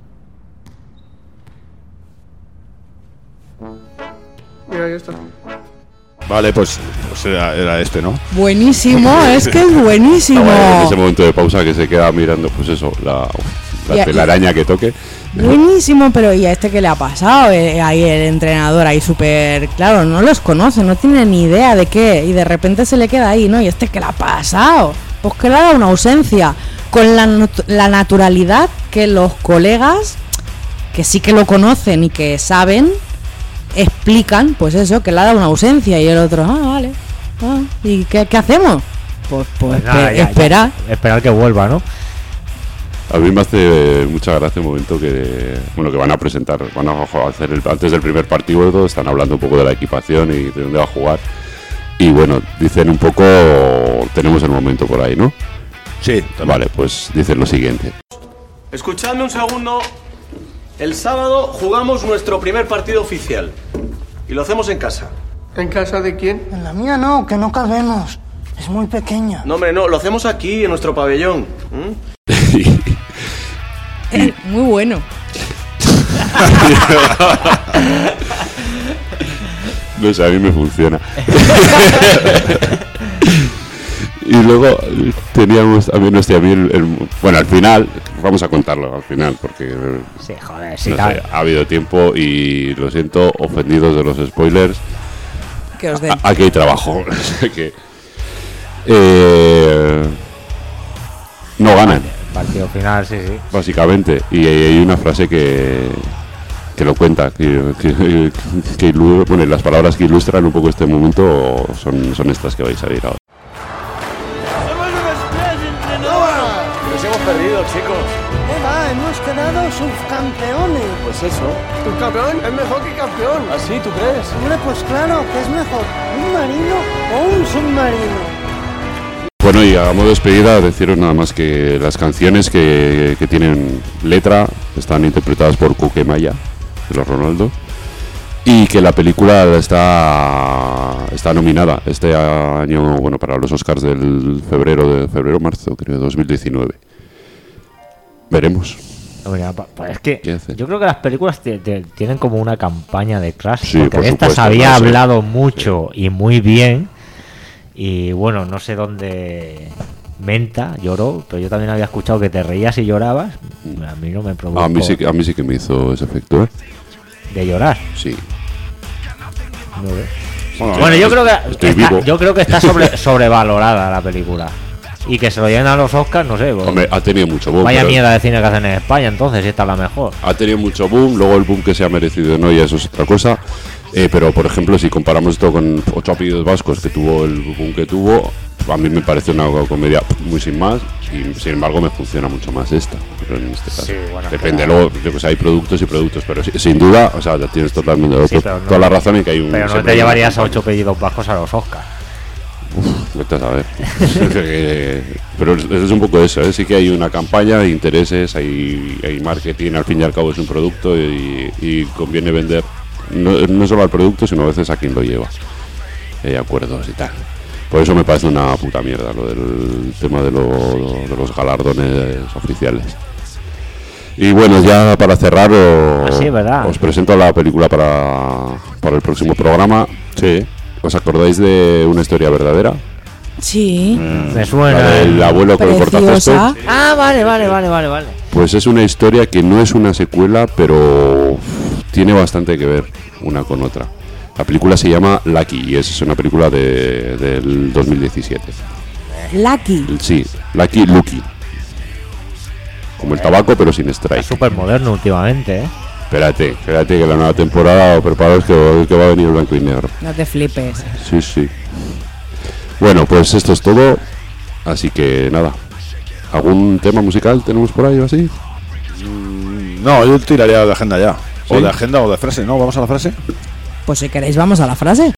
Mira, ahí está. Vale, pues era este, ¿no? Buenísimo, es que es buenísimo. En ese momento de pausa que se queda mirando, pues eso, la telaraña que toque. Buenísimo, pero ¿y a este qué le ha pasado? Ahí el entrenador ahí súper... Claro, no los conoce, no tiene ni idea de qué. Y de repente se le queda ahí, ¿no? ¿Y este qué le ha pasado? Pues que le ha dado una ausencia. Con la naturalidad que los colegas, que sí que lo conocen y que saben, explican, pues eso, que le ha dado una ausencia. Y el otro, vale. ¿Y qué hacemos? Pues nada, esperar. Esperar que vuelva, ¿no? A mí me hace mucha gracia el momento que van a presentar, van a hacer antes del primer partido, están hablando un poco de la equipación y de dónde va a jugar. Y bueno, dicen un poco, tenemos el momento por ahí, ¿no? Sí. También. Vale, pues dicen lo siguiente. Escuchadme un segundo. El sábado jugamos nuestro primer partido oficial. Y lo hacemos en casa. ¿En casa de quién? En la mía no, que no cabemos. Es muy pequeña. No, hombre, no, lo hacemos aquí, en nuestro pabellón. Muy bueno. No sé, a mí me funciona. Y luego teníamos también, hostia, a mí bueno, al final, vamos a contarlo al final, porque sí, joder, sí, no sé, ha habido tiempo y lo siento, ofendidos de los spoilers. Que os den. Aquí hay trabajo. Que, no ganan. Partido final, sí. Básicamente. Y hay una frase que lo cuenta, bueno, las palabras que ilustran un poco este momento son estas que vais a ir ahora. Nos hemos perdido, chicos. Hemos quedado subcampeones. Pues eso. ¿Subcampeón? Es mejor que campeón. ¿Así tú crees? Hombre, pues claro, que es mejor un marino o un submarino. Bueno, y a modo de despedida, deciros nada más que las canciones que tienen letra están interpretadas por Cuquemaya, de los Ronaldo, y que la película está nominada este año, bueno, para los Oscars del febrero-marzo, creo, de 2019. Veremos. Pues es que yo creo que las películas tienen como una campaña detrás, sí, porque de estas había hablado mucho y muy bien, y bueno, no sé dónde Menta lloró, pero yo también había escuchado que te reías y llorabas. A mí no me provocó. A mí sí que me hizo ese efecto, ¿eh? ¿De llorar? Sí. Bueno, yo creo que está sobrevalorada la película. Y que se lo lleven a los Oscars, no sé. Hombre, ha tenido mucho boom. Vaya mierda de cine que hacen en España, entonces, esta es la mejor. Ha tenido mucho boom, luego el boom que se ha merecido, no, y eso es otra cosa. Pero, por ejemplo, si comparamos esto con 8 apellidos vascos que tuvo el boom que tuvo, a mí me parece una comedia muy sin más, y sin embargo me funciona mucho más esta. Pero en este caso, sí, bueno, depende, luego, pues hay productos y productos, pero sin duda, o sea, tienes totalmente toda la razón en que hay un. Pero no te llevarías a 8 apellidos vascos a los Oscars. Vete a saber. Pero es un poco eso, ¿eh? Sí que hay una campaña de intereses, hay marketing, al fin y al cabo es un producto y conviene vender no solo al producto, sino a veces a quien lo lleva. Hay acuerdos y tal. Por eso me parece una puta mierda lo del tema de los galardones oficiales. Y bueno, ya para cerrar os presento la película para el próximo programa. Sí. ¿Os acordáis de Una historia verdadera? Sí. Me suena. La del abuelo con el cortacésped. Ah, vale. Pues es una historia que no es una secuela, pero tiene bastante que ver una con otra. La película se llama Lucky y es una película del 2017. Lucky. Sí, Lucky. Como el tabaco, pero sin strike. Es súper moderno últimamente, ¿eh? Espérate que la nueva temporada, preparaos que va a venir el blanco y negro. No te flipes. Sí. Bueno, pues esto es todo. Así que nada. ¿Algún tema musical tenemos por ahí o así? No, yo tiraría de agenda ya. ¿Sí? O de agenda o de frase, ¿no? ¿Vamos a la frase? Pues si queréis vamos a la frase.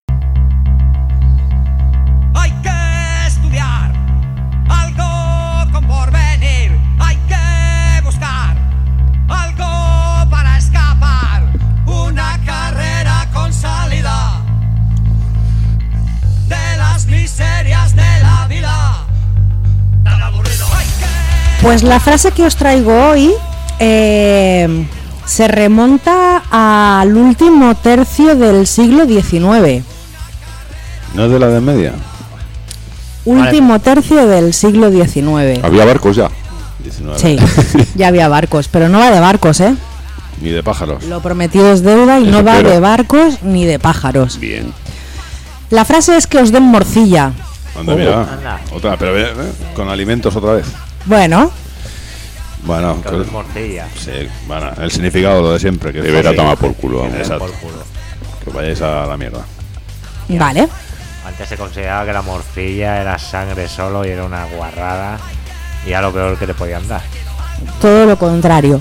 Hay que estudiar algo con porvenir. Hay que buscar algo para escapar. Una carrera con salida de las miserias de la vida. Tan aburrido. Pues la frase que os traigo hoy se remonta al último tercio del siglo XIX. ¿No es de la Edad Media? Último tercio del siglo XIX. ¿Había barcos ya? 19. Sí, ya había barcos, pero no va de barcos, ¿eh? Ni de pájaros. Lo prometido es deuda y no va de barcos ni de pájaros. Bien. La frase es que os den morcilla. Anda, mira. Otra, pero con alimentos otra vez. Bueno, morcilla. Sí, bueno, el significado lo de siempre. Que deberá tomar por culo. Vamos. Exacto. Que vayáis a la mierda. Vale. Antes se consideraba que la morcilla era sangre solo y era una guarrada. Y era lo peor que te podían dar. Todo lo contrario.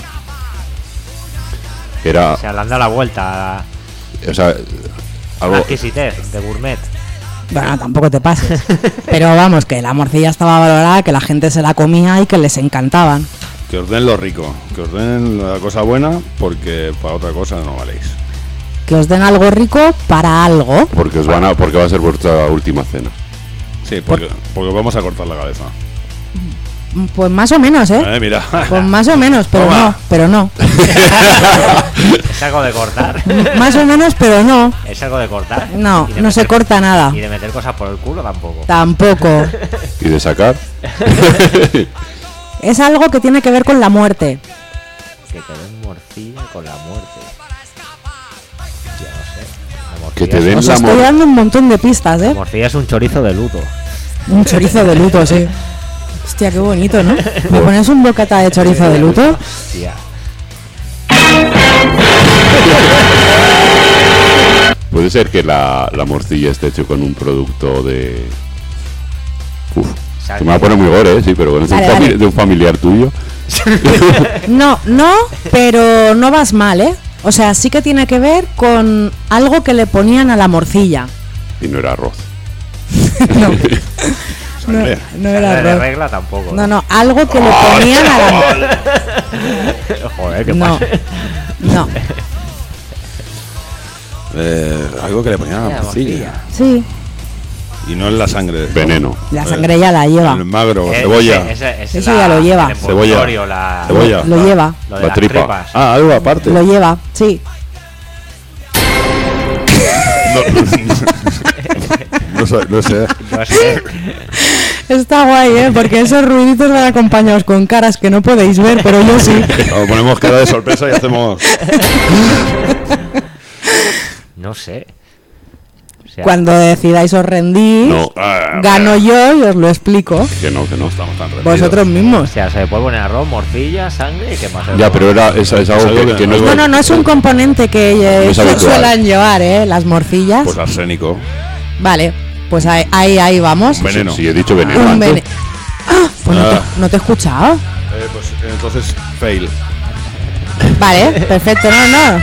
Era. O sea, le han dado la vuelta. O sea, algo. Exquisitez de gourmet. Bueno, tampoco te pases. Pero vamos, que la morcilla estaba valorada, que la gente se la comía y que les encantaban. Que os den lo rico, que os den la cosa buena, porque para otra cosa no valéis. Que os den algo rico para algo. Porque porque va a ser vuestra última cena. Sí, porque vamos a cortar la cabeza. Pues más o menos, ¿eh? Mira. Pues más o menos, pero no. algo de cortar. Más o menos, pero no. Es algo de cortar. No, no se corta nada. Y de meter cosas por el culo tampoco. Tampoco. ¿Y de sacar? Es algo que tiene que ver con la muerte. Que te den morcilla con la muerte. Ya no sé. La morcilla Que te den Os la estoy morcilla. dando un montón de pistas, La morcilla es un chorizo de luto. Un chorizo de luto, sí. Hostia, qué bonito, ¿no? ¿Me pones un bocata de chorizo de luto? Hostia. Puede ser que la morcilla esté hecho con un producto de... Uf, se me va a poner muy gore, sí, pero con Vale, vale. de un familiar tuyo. No, pero no vas mal, ¿eh? O sea, sí que tiene que ver con algo que le ponían a la morcilla. Y no era arroz. No Sangre. era De arroz. regla tampoco. No, algo que le ponían a la... Joder, qué No, pasa. no, Algo que le ponían a la morcilla. sí. Y no en la sangre. Veneno. La sangre ya la lleva. El magro, cebolla. Eso ya lo lleva. El Cebolla. envoltorio, la... Cebolla. Lo lleva, Lo de La las tripa. tripas. Ah, algo aparte. lo lleva, sí. No sé. No sé. Está guay, ¿eh? Porque esos ruiditos van acompañados con caras que no podéis ver, pero yo sí. O ponemos cara de sorpresa y hacemos. No sé. O sea, Cuando decidáis os rendís, No, gano yo y os lo explico. que no. Estamos tan rendidos. Vosotros o mismos. sea, se puede poner arroz, morcilla, sangre y qué más. Ya, pero es algo que no es... No es un componente que No es habitual. suelen llevar, ¿eh? Las morcillas. Pues arsénico. Vale, pues ahí vamos. Un veneno. Sí, he dicho veneno Un antes. vene- Ah, pues Ah. no te he escuchado. Pues entonces, fail. Vale, perfecto, no.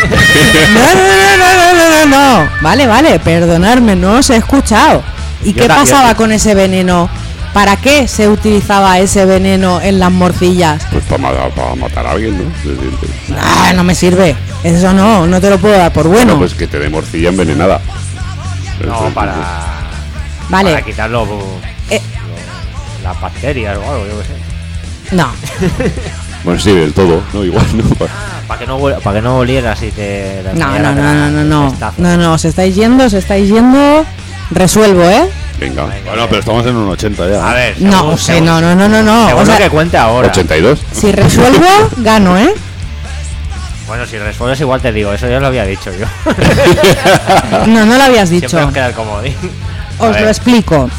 No. Vale, perdonadme, no os he escuchado. ¿Y Yo qué también. pasaba con ese veneno? ¿Para qué se utilizaba ese veneno en las morcillas? Pues para matar a alguien, ¿no? Ah, no me sirve. Eso no te lo puedo dar por bueno. Pues que te dé morcilla envenenada. No, para Vale. quitar las bacterias o algo, yo qué sé. No. Bueno, sí, del todo, ¿no? Igual, ¿no? Para que no olieras y te... No, os estáis yendo. Resuelvo, ¿eh? Venga. Bueno, pero estamos en un 80 ya. A ver, No. Según O sea, lo que cuente ahora. 82. si resuelvo, gano, ¿eh? Bueno, si resuelves igual te digo, eso ya lo había dicho yo. No lo habías dicho. Siempre os queda el comodín. A Os ver. lo explico.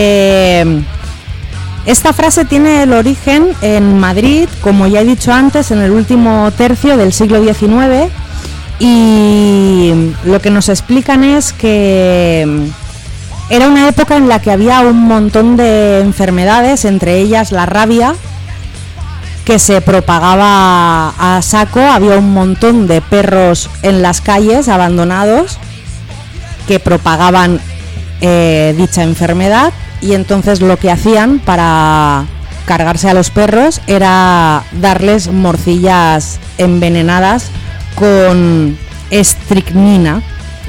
Esta frase tiene el origen en Madrid, como ya he dicho antes, en el último tercio del siglo XIX, y lo que nos explican es que era una época en la que había un montón de enfermedades, entre ellas la rabia, que se propagaba a saco. Había un montón de perros en las calles abandonados que propagaban dicha enfermedad, y entonces lo que hacían para cargarse a los perros era darles morcillas envenenadas con estricnina.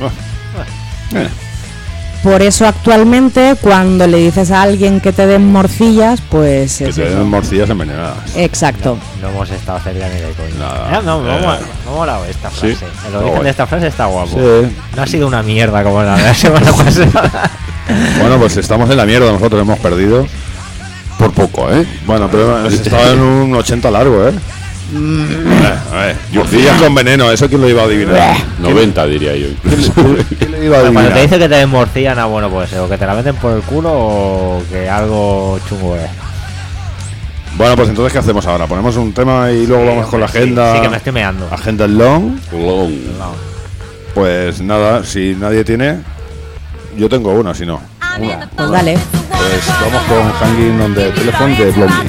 Por eso actualmente cuando le dices a alguien que te den morcillas, pues Que es te eso. den morcillas envenenadas. Exacto. No hemos estado cerca ni de coña. Nada. No, me ha molado esta frase. Sí. El origen de esta frase está guapo. Sí. No ha sido una mierda como la de la semana pasada. Bueno, pues estamos en la mierda, nosotros hemos perdido. Por poco, ¿eh? Bueno, pero estaba en un 80 largo, ¿eh? A ver, morcillas con veneno, ¿eso quién lo iba a adivinar? 90 diría yo. ¿Quién le iba a Cuando te adivinar? dice que te den morcilla, no, bueno, pues o que te la meten por el culo o que algo chungo es. Bueno, pues entonces, ¿qué hacemos ahora? ¿Ponemos un tema y luego vamos con la agenda? Sí, que me estoy meando. Agenda long. Long. Pues nada, si nadie tiene, yo tengo una, si no. Pues dale. Pues vamos con Hanging on the Telephone de Blondie.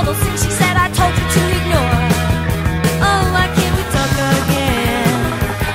Oh, why can't we talk again?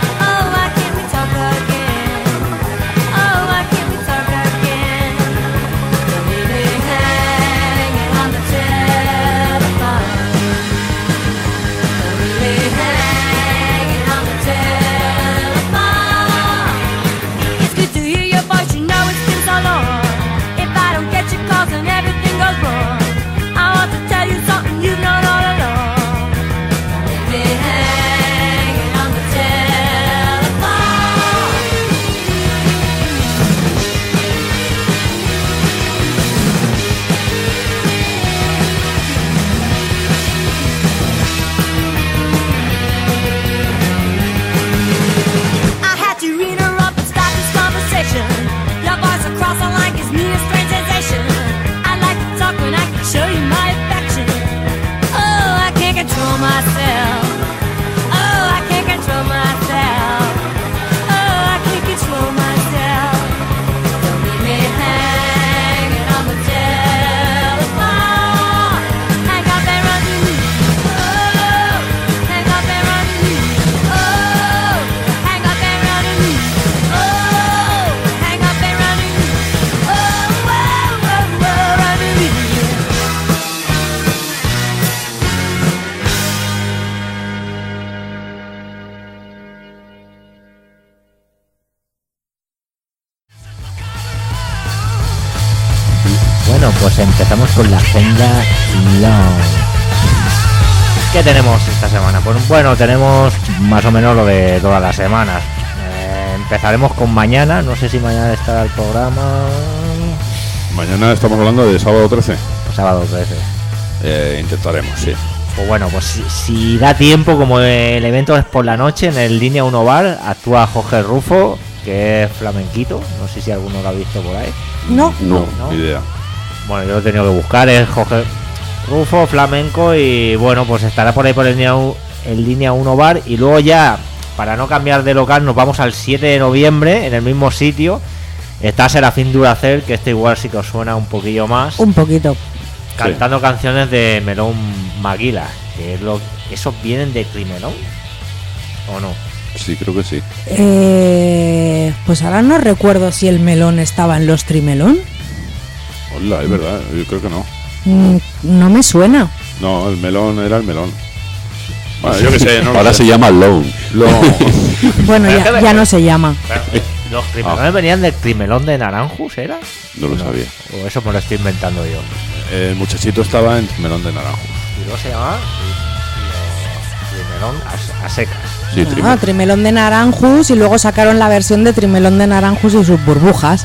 Bueno, pues empezamos con la agenda long. ¿Qué tenemos esta semana? Pues bueno, tenemos más o menos lo de todas las semanas. Empezaremos con mañana, no sé si mañana estará el programa. Mañana estamos hablando de sábado 13. Sábado 13. Intentaremos, sí. Pues bueno, pues si da tiempo, como el evento es por la noche, en el Línea 1 Bar actúa Jorge Rufo, que es flamenquito, no sé si alguno lo ha visto por ahí. No, ni idea. Bueno, yo lo he tenido que buscar, es Jorge Rufo, flamenco, y bueno, pues estará por ahí por el Línea 1 Bar, y luego ya, para no cambiar de local, nos vamos al 7 de noviembre, en el mismo sitio, está Serafín Duracell, que este igual sí que os suena un poquillo más. Un poquito. Cantando canciones de Melón Maguila, que es ¿esos vienen de Trimelón? ¿O no? Sí, creo que sí. Pues ahora no recuerdo si el melón estaba en los Trimelón. Hola, es verdad, yo creo que no. No me suena. No, el melón era el melón. Bueno, yo qué sé, no. Ahora se llama Lone. Bueno, ya no se llama. ¿Los Trimelones venían del Trimelón de Naranjos, era? No lo sabía. O eso me lo estoy inventando yo. El muchachito estaba en melón de naranjos. Y luego se llamaba Trimelón a secas. Sí, Trimelón de Naranjos, y luego sacaron la versión de Trimelón de Naranjos y sus burbujas.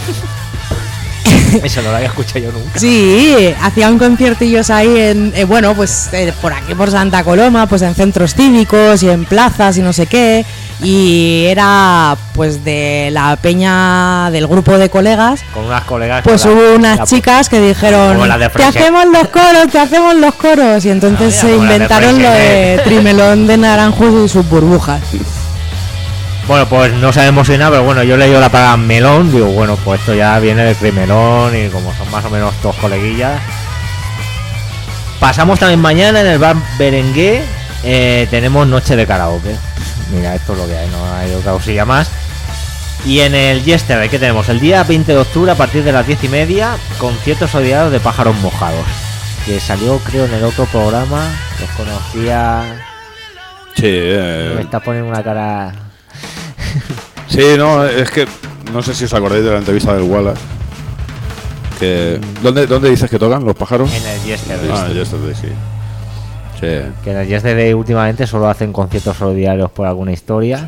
Eso no lo había escuchado yo nunca. Sí, hacían conciertillos ahí bueno, pues por aquí por Santa Coloma, pues en centros cívicos y en plazas y no sé qué. Y era pues de la peña del grupo de colegas. Con unas colegas. Pues hubo unas chicas que dijeron, te hacemos los coros. Y entonces se inventaron lo de Trimelón de Naranjos y sus burbujas. Bueno, pues no sabemos si nada, pero bueno, yo he leído la palabra melón, digo, bueno, pues esto ya viene de Trimelón, y como son más o menos dos coleguillas. Pasamos también mañana en el bar Berengué, tenemos noche de karaoke. Mira, esto es lo que hay, no hay otra cosilla más. Y en el Yesterday, ¿qué tenemos? El día 20 de octubre, a partir de las 10:30, conciertos odiados de Pájaros Mojados, que salió, creo, en el otro programa. Los conocía. Sí, Me está poniendo una cara. Sí, no, es que no sé si os acordáis de la entrevista del Wallace. Que ¿Dónde dices que tocan los pájaros? En el Yesterday. Ah, el Yesterday, sí. Que en el Yesterday últimamente solo hacen conciertos solidarios por alguna historia.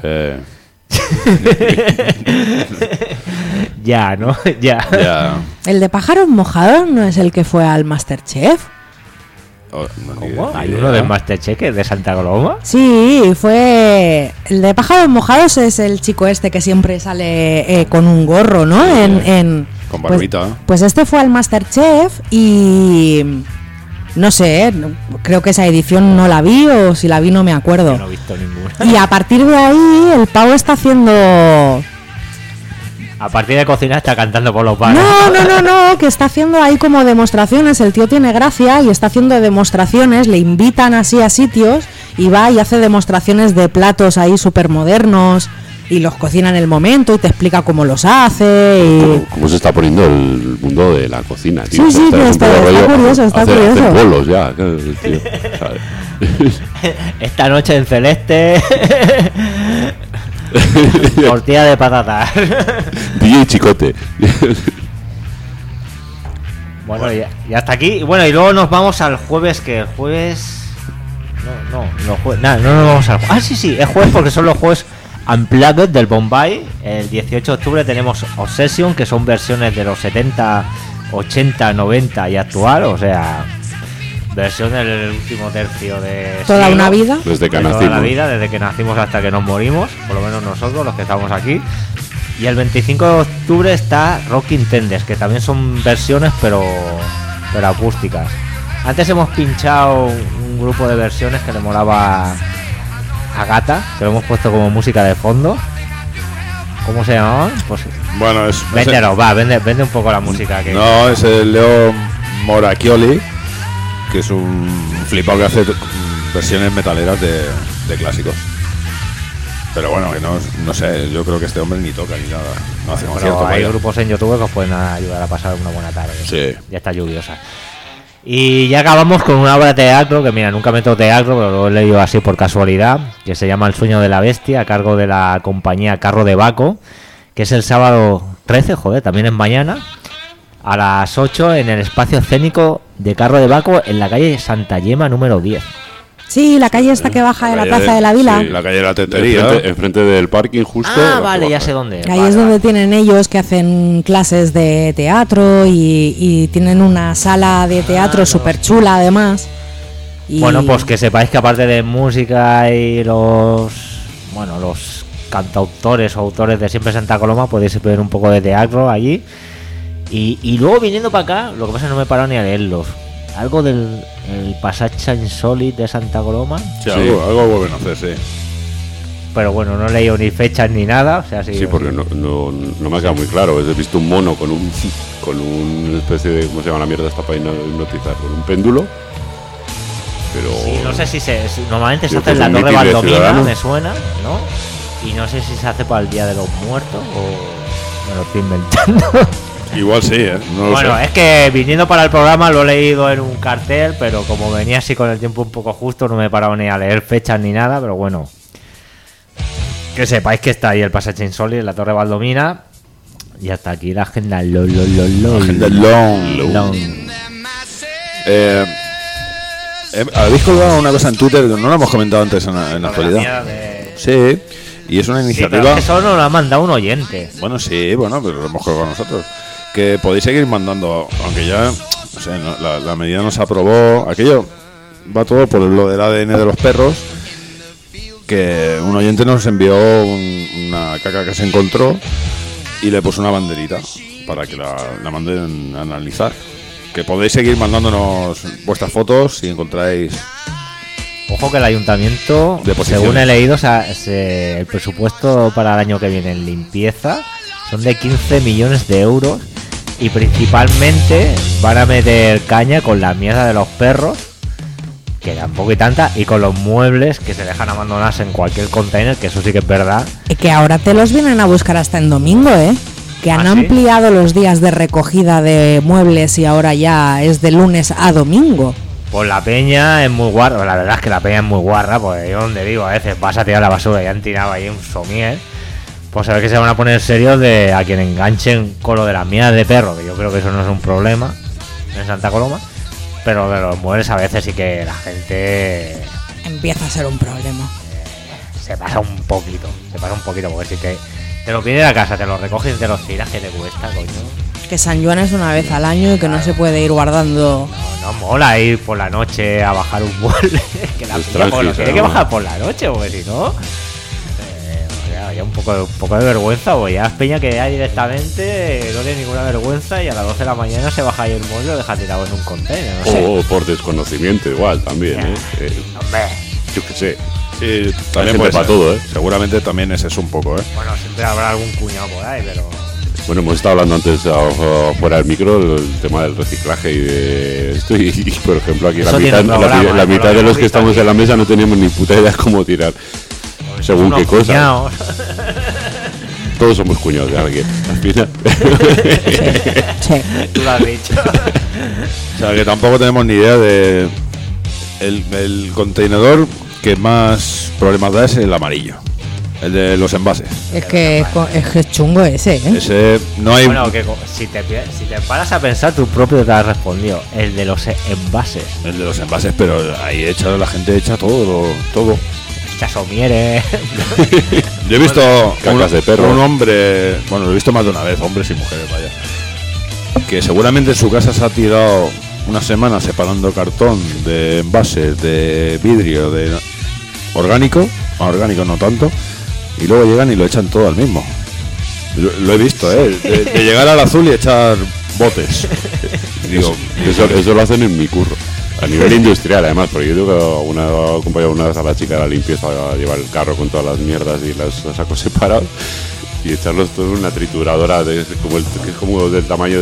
Ya, ¿no? Ya. ¿El de Pájaros Mojados no es el que fue al Masterchef? ¿Cómo? ¿Hay uno del Masterchef que es de Santa Coloma? Sí, fue... El de Pájaros Mojados es el chico este que siempre sale con un gorro, ¿no? Con barbita. Pues este fue al Masterchef y... No sé, creo que esa edición no la vi, o si la vi no me acuerdo. Yo no he visto ninguna. Y a partir de ahí el pavo está haciendo... A partir de cocinar está cantando por los bares. No, que está haciendo ahí como demostraciones. El tío tiene gracia y está haciendo demostraciones. Le invitan así a sitios y va y hace demostraciones de platos ahí súper modernos. Y los cocina en el momento y te explica cómo los hace. Y... ¿Cómo se está poniendo el mundo de la cocina, tío? Sí, que está curioso, está curioso. Hacer bolos ya, tío, ¿sabes? Esta noche en Celeste... Tortilla de patatas. DJ Chicote. Bueno, ya hasta aquí. Y bueno, y luego nos vamos al jueves, que el jueves... No nos vamos al jueves. Sí, es jueves porque son los jueves Unplugged del Bombay. El 18 de octubre tenemos Obsession, que son versiones de los 70, 80, 90 y actual, o sea... Versión del último tercio de toda siglo, una vida. Desde que toda nacimos. la vida, desde que nacimos hasta que nos morimos, por lo menos nosotros, los que estamos aquí. Y el 25 de octubre está Rockin' Tenders, que también son versiones, pero acústicas. Antes hemos pinchado un grupo de versiones que le molaba a Gata, que lo hemos puesto como música de fondo. ¿Cómo se llamaban? Pues bueno, véndelo, vende un poco la música. Que no, es el Leo Moracchioli, que es un flipado que hace versiones metaleras de clásicos. Pero bueno, que no sé, yo creo que este hombre ni toca ni nada. No hace conciertos. Hay grupos en YouTube que os pueden ayudar a pasar una buena tarde. Sí. Ya está lluviosa. Y ya acabamos con una obra de teatro, que mira, nunca meto teatro, pero lo he leído así por casualidad, que se llama El sueño de la bestia, a cargo de la compañía Carro de Baco, que es el sábado 13, también es mañana. a las 8 en el espacio escénico de Carro de Baco en la calle Santa Yema número 10. Sí, la calle esta que baja de la Plaza de la Vila. Sí, la calle de la Tetería. Enfrente del parking justo. Ah, vale, ya sé dónde. Ahí es donde tienen ellos que hacen clases de teatro y tienen una sala de teatro súper chula además. Y... Bueno, pues que sepáis que aparte de música y los cantautores o autores de Siempre Santa Coloma, podéis ver un poco de teatro allí. Y luego viniendo para acá, lo que pasa es que no me he parado ni a leerlos. Algo del el Passage Insólito de Santa Coloma. Sí, algo vuelven a hacer, sí. Pero bueno, no he leído ni fechas ni nada. O sea, sí, porque no me ha quedado muy claro. He visto un mono con una especie de... ¿Cómo se llama la mierda esta para hipnotizar? Con un péndulo. Pero... Sí, no sé si normalmente se hace en la Torre Valdomina, me suena, ¿no? Y no sé si se hace para el Día de los Muertos o me lo estoy inventando. Igual sí, no lo bueno, sé. es que viniendo para el programa lo he leído en un cartel, pero como venía así con el tiempo un poco justo, no me he parado ni a leer fechas ni nada, pero bueno. Que sepáis que está ahí el Passage Insólito en la Torre Valdomina. Y hasta aquí la agenda agenda long. Habéis colgado una cosa en Twitter, no lo hemos comentado antes en la actualidad. Sí, y es una iniciativa. Sí, pero eso nos lo ha mandado un oyente. Bueno, sí, pero lo hemos colgado nosotros. Que podéis seguir mandando, aunque ya, no sé, la medida no se aprobó. Aquello va todo por lo del ADN de los perros. Que un oyente nos envió una caca que se encontró y le puso una banderita para que la manden a analizar. Que podéis seguir mandándonos vuestras fotos si encontráis. Ojo que el ayuntamiento, según he leído, el presupuesto para el año que viene en limpieza son de 15 millones de euros y principalmente van a meter caña con la mierda de los perros, que tampoco y tanta, y con los muebles que se dejan abandonados en cualquier container, que eso sí que es verdad. Y que ahora te los vienen a buscar hasta en domingo, que han ampliado los días de recogida de muebles y ahora ya es de lunes a domingo. Pues la peña es muy guarra, la verdad es que la peña es muy guarra, porque yo donde vivo a veces vas a tirar la basura y han tirado ahí un somier, pues a ver que se van a poner serios de a quien enganchen con lo de las mierdas de perro, que yo creo que eso no es un problema en Santa Coloma, pero de los muebles a veces sí que la gente empieza a ser un problema. Se pasa un poquito, porque si te lo piden a casa, te lo recoges y te lo tiras, que te cuesta, coño. Que San Juan es una vez al año y que no se puede ir guardando. No mola ir por la noche a bajar un mueble. Que la pilla tiene que bajar por la noche, porque si no. Ya un poco de vergüenza, o ya es peña que ya directamente no tiene ninguna vergüenza y a las 12 de la mañana se baja ahí el mueble y lo deja tirado en un container. No sé. O por desconocimiento, igual también. Hombre. Yo qué sé. Sí, también puede para todo, Seguramente también es eso un poco, Bueno, siempre habrá algún cuñado por ahí, pero. Bueno, hemos estado hablando antes fuera del micro el tema del reciclaje y de esto y por ejemplo aquí la mitad de los que estamos en la mesa no teníamos ni puta idea cómo tirar según qué cosa. Todos somos cuñados de alguien, al final. Sí. Tú lo has dicho. O sea que tampoco tenemos ni idea de el contenedor que más problemas da es el amarillo. El de los envases. Es que es chungo ese, Ese no hay. Bueno, que si te paras a pensar, tú propio te has respondido. El de los envases. El de los envases, pero ahí la gente echa todo. Echa somieres. Yo he visto cacas de perro. Un hombre, bueno, lo he visto más de una vez, hombres y mujeres, vaya. Que seguramente en su casa se ha tirado una semana separando cartón de envases, de vidrio, de orgánico no tanto. Y luego llegan y lo echan todo al mismo. Lo he visto, de llegar al azul y echar botes. Digo, eso lo hacen en mi curro. A nivel industrial, además, porque yo tengo que acompañar una vez a la chica de la limpieza a llevar el carro con todas las mierdas y los sacos separados y echarlos todo en una trituradora que es como del tamaño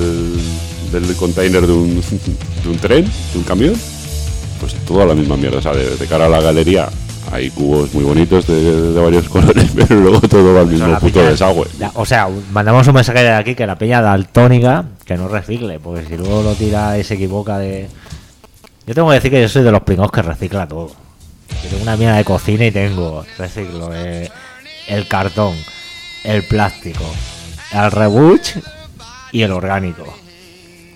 del container de un tren, de un camión. Pues toda la misma mierda, o sea, de cara a la galería. Hay cubos muy bonitos de varios colores, pero luego todo va al mismo puto desagüe. O sea, mandamos un mensaje de aquí que la peña daltónica que no recicle, porque si luego lo tira y se equivoca de... Yo tengo que decir que yo soy de los pringados que recicla todo. Yo tengo una mierda de cocina y reciclo el cartón, el plástico, el rebuch y el orgánico.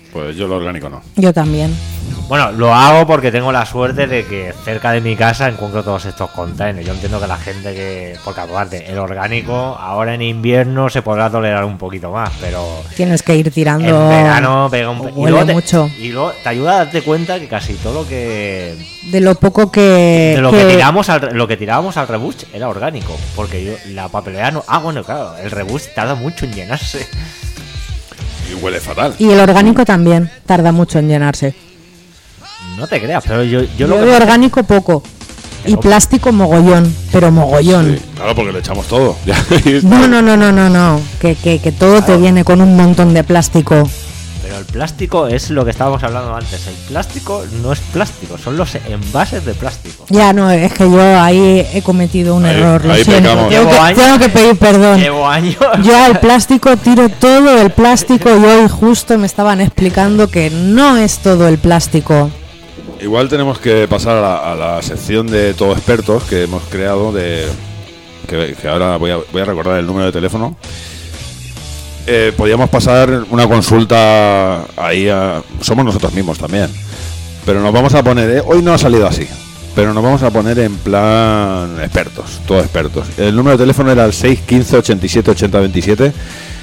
Pues yo lo orgánico no. Yo también. Bueno, lo hago porque tengo la suerte de que cerca de mi casa encuentro todos estos containers. Yo entiendo que la gente que... Porque aparte, el orgánico ahora en invierno se podrá tolerar un poquito más, pero... Tienes que ir tirando... En verano pega un... Huele mucho. Y luego te ayuda a darte cuenta que casi todo lo que... De lo poco que... De lo que tirábamos al rebuch era orgánico. Porque yo la papelera no... Ah, bueno, claro, el rebuch tarda mucho en llenarse. Y huele fatal. Y el orgánico también tarda mucho en llenarse. No te creas, pero yo lo de que... orgánico poco. Y plástico mogollón, pero mogollón. Sí, claro, porque le echamos todo. No. Que todo te viene con un montón de plástico. Pero el plástico es lo que estábamos hablando antes. El plástico no es plástico, son los envases de plástico. Ya, no, es que yo ahí he cometido un error. Lo siento. Tengo que pedir perdón. Llevo años. Yo al plástico tiro todo el plástico y hoy justo me estaban explicando que no es todo el plástico. Igual tenemos que pasar a la sección de todo expertos que hemos creado que ahora voy a recordar el número de teléfono. Podríamos pasar una consulta ahí somos nosotros mismos también, pero nos vamos a poner hoy no ha salido así, pero nos vamos a poner en plan expertos, todos expertos. El número de teléfono era el 615 87 80 27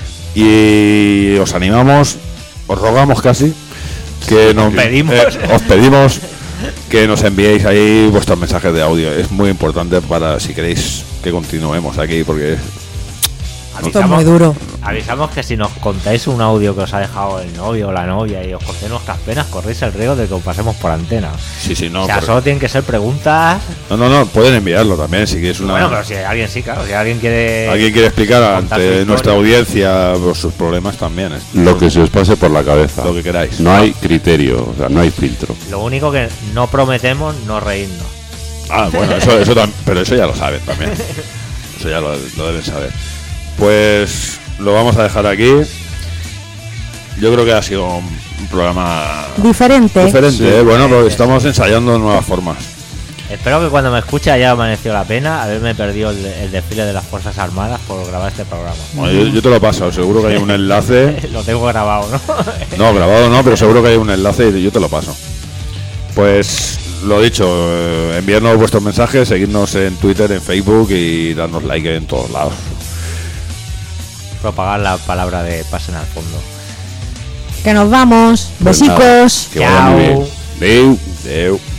y os animamos, os rogamos casi que os pedimos que nos enviéis ahí vuestros mensajes de audio. Es muy importante para si queréis que continuemos aquí, porque esto es muy duro. Avisamos que si nos contáis un audio que os ha dejado el novio o la novia y os contéis nuestras penas, corréis el riesgo de que os pasemos por antena. Sí, no. O sea, solo tienen que ser preguntas. No, pueden enviarlo también si quieres una. Bueno, pero si alguien sí, claro, si alguien quiere explicar ante nuestra audiencia sus problemas también. Lo que se os pase por la cabeza. Lo que queráis. No hay criterio, o sea, no hay filtro. Lo único que no prometemos no reírnos. Ah, bueno, eso pero eso ya lo saben también. Eso ya lo deben saber. Pues lo vamos a dejar aquí. Yo creo que ha sido un programa diferente. Sí, bueno, pues estamos ensayando nuevas formas. Espero que cuando me escuche haya amanecido la pena haberme perdido el desfile de las Fuerzas Armadas por grabar este programa. Bueno, yo te lo paso, seguro que hay un enlace. Lo tengo grabado, ¿no? No, grabado no, pero seguro que hay un enlace y yo te lo paso. Pues lo dicho, enviarnos vuestros mensajes, seguirnos en Twitter, en Facebook y darnos like en todos lados. Propagar la palabra de pasen al fondo. Que nos vamos. Besicos. Que vaya muy bien. Deu.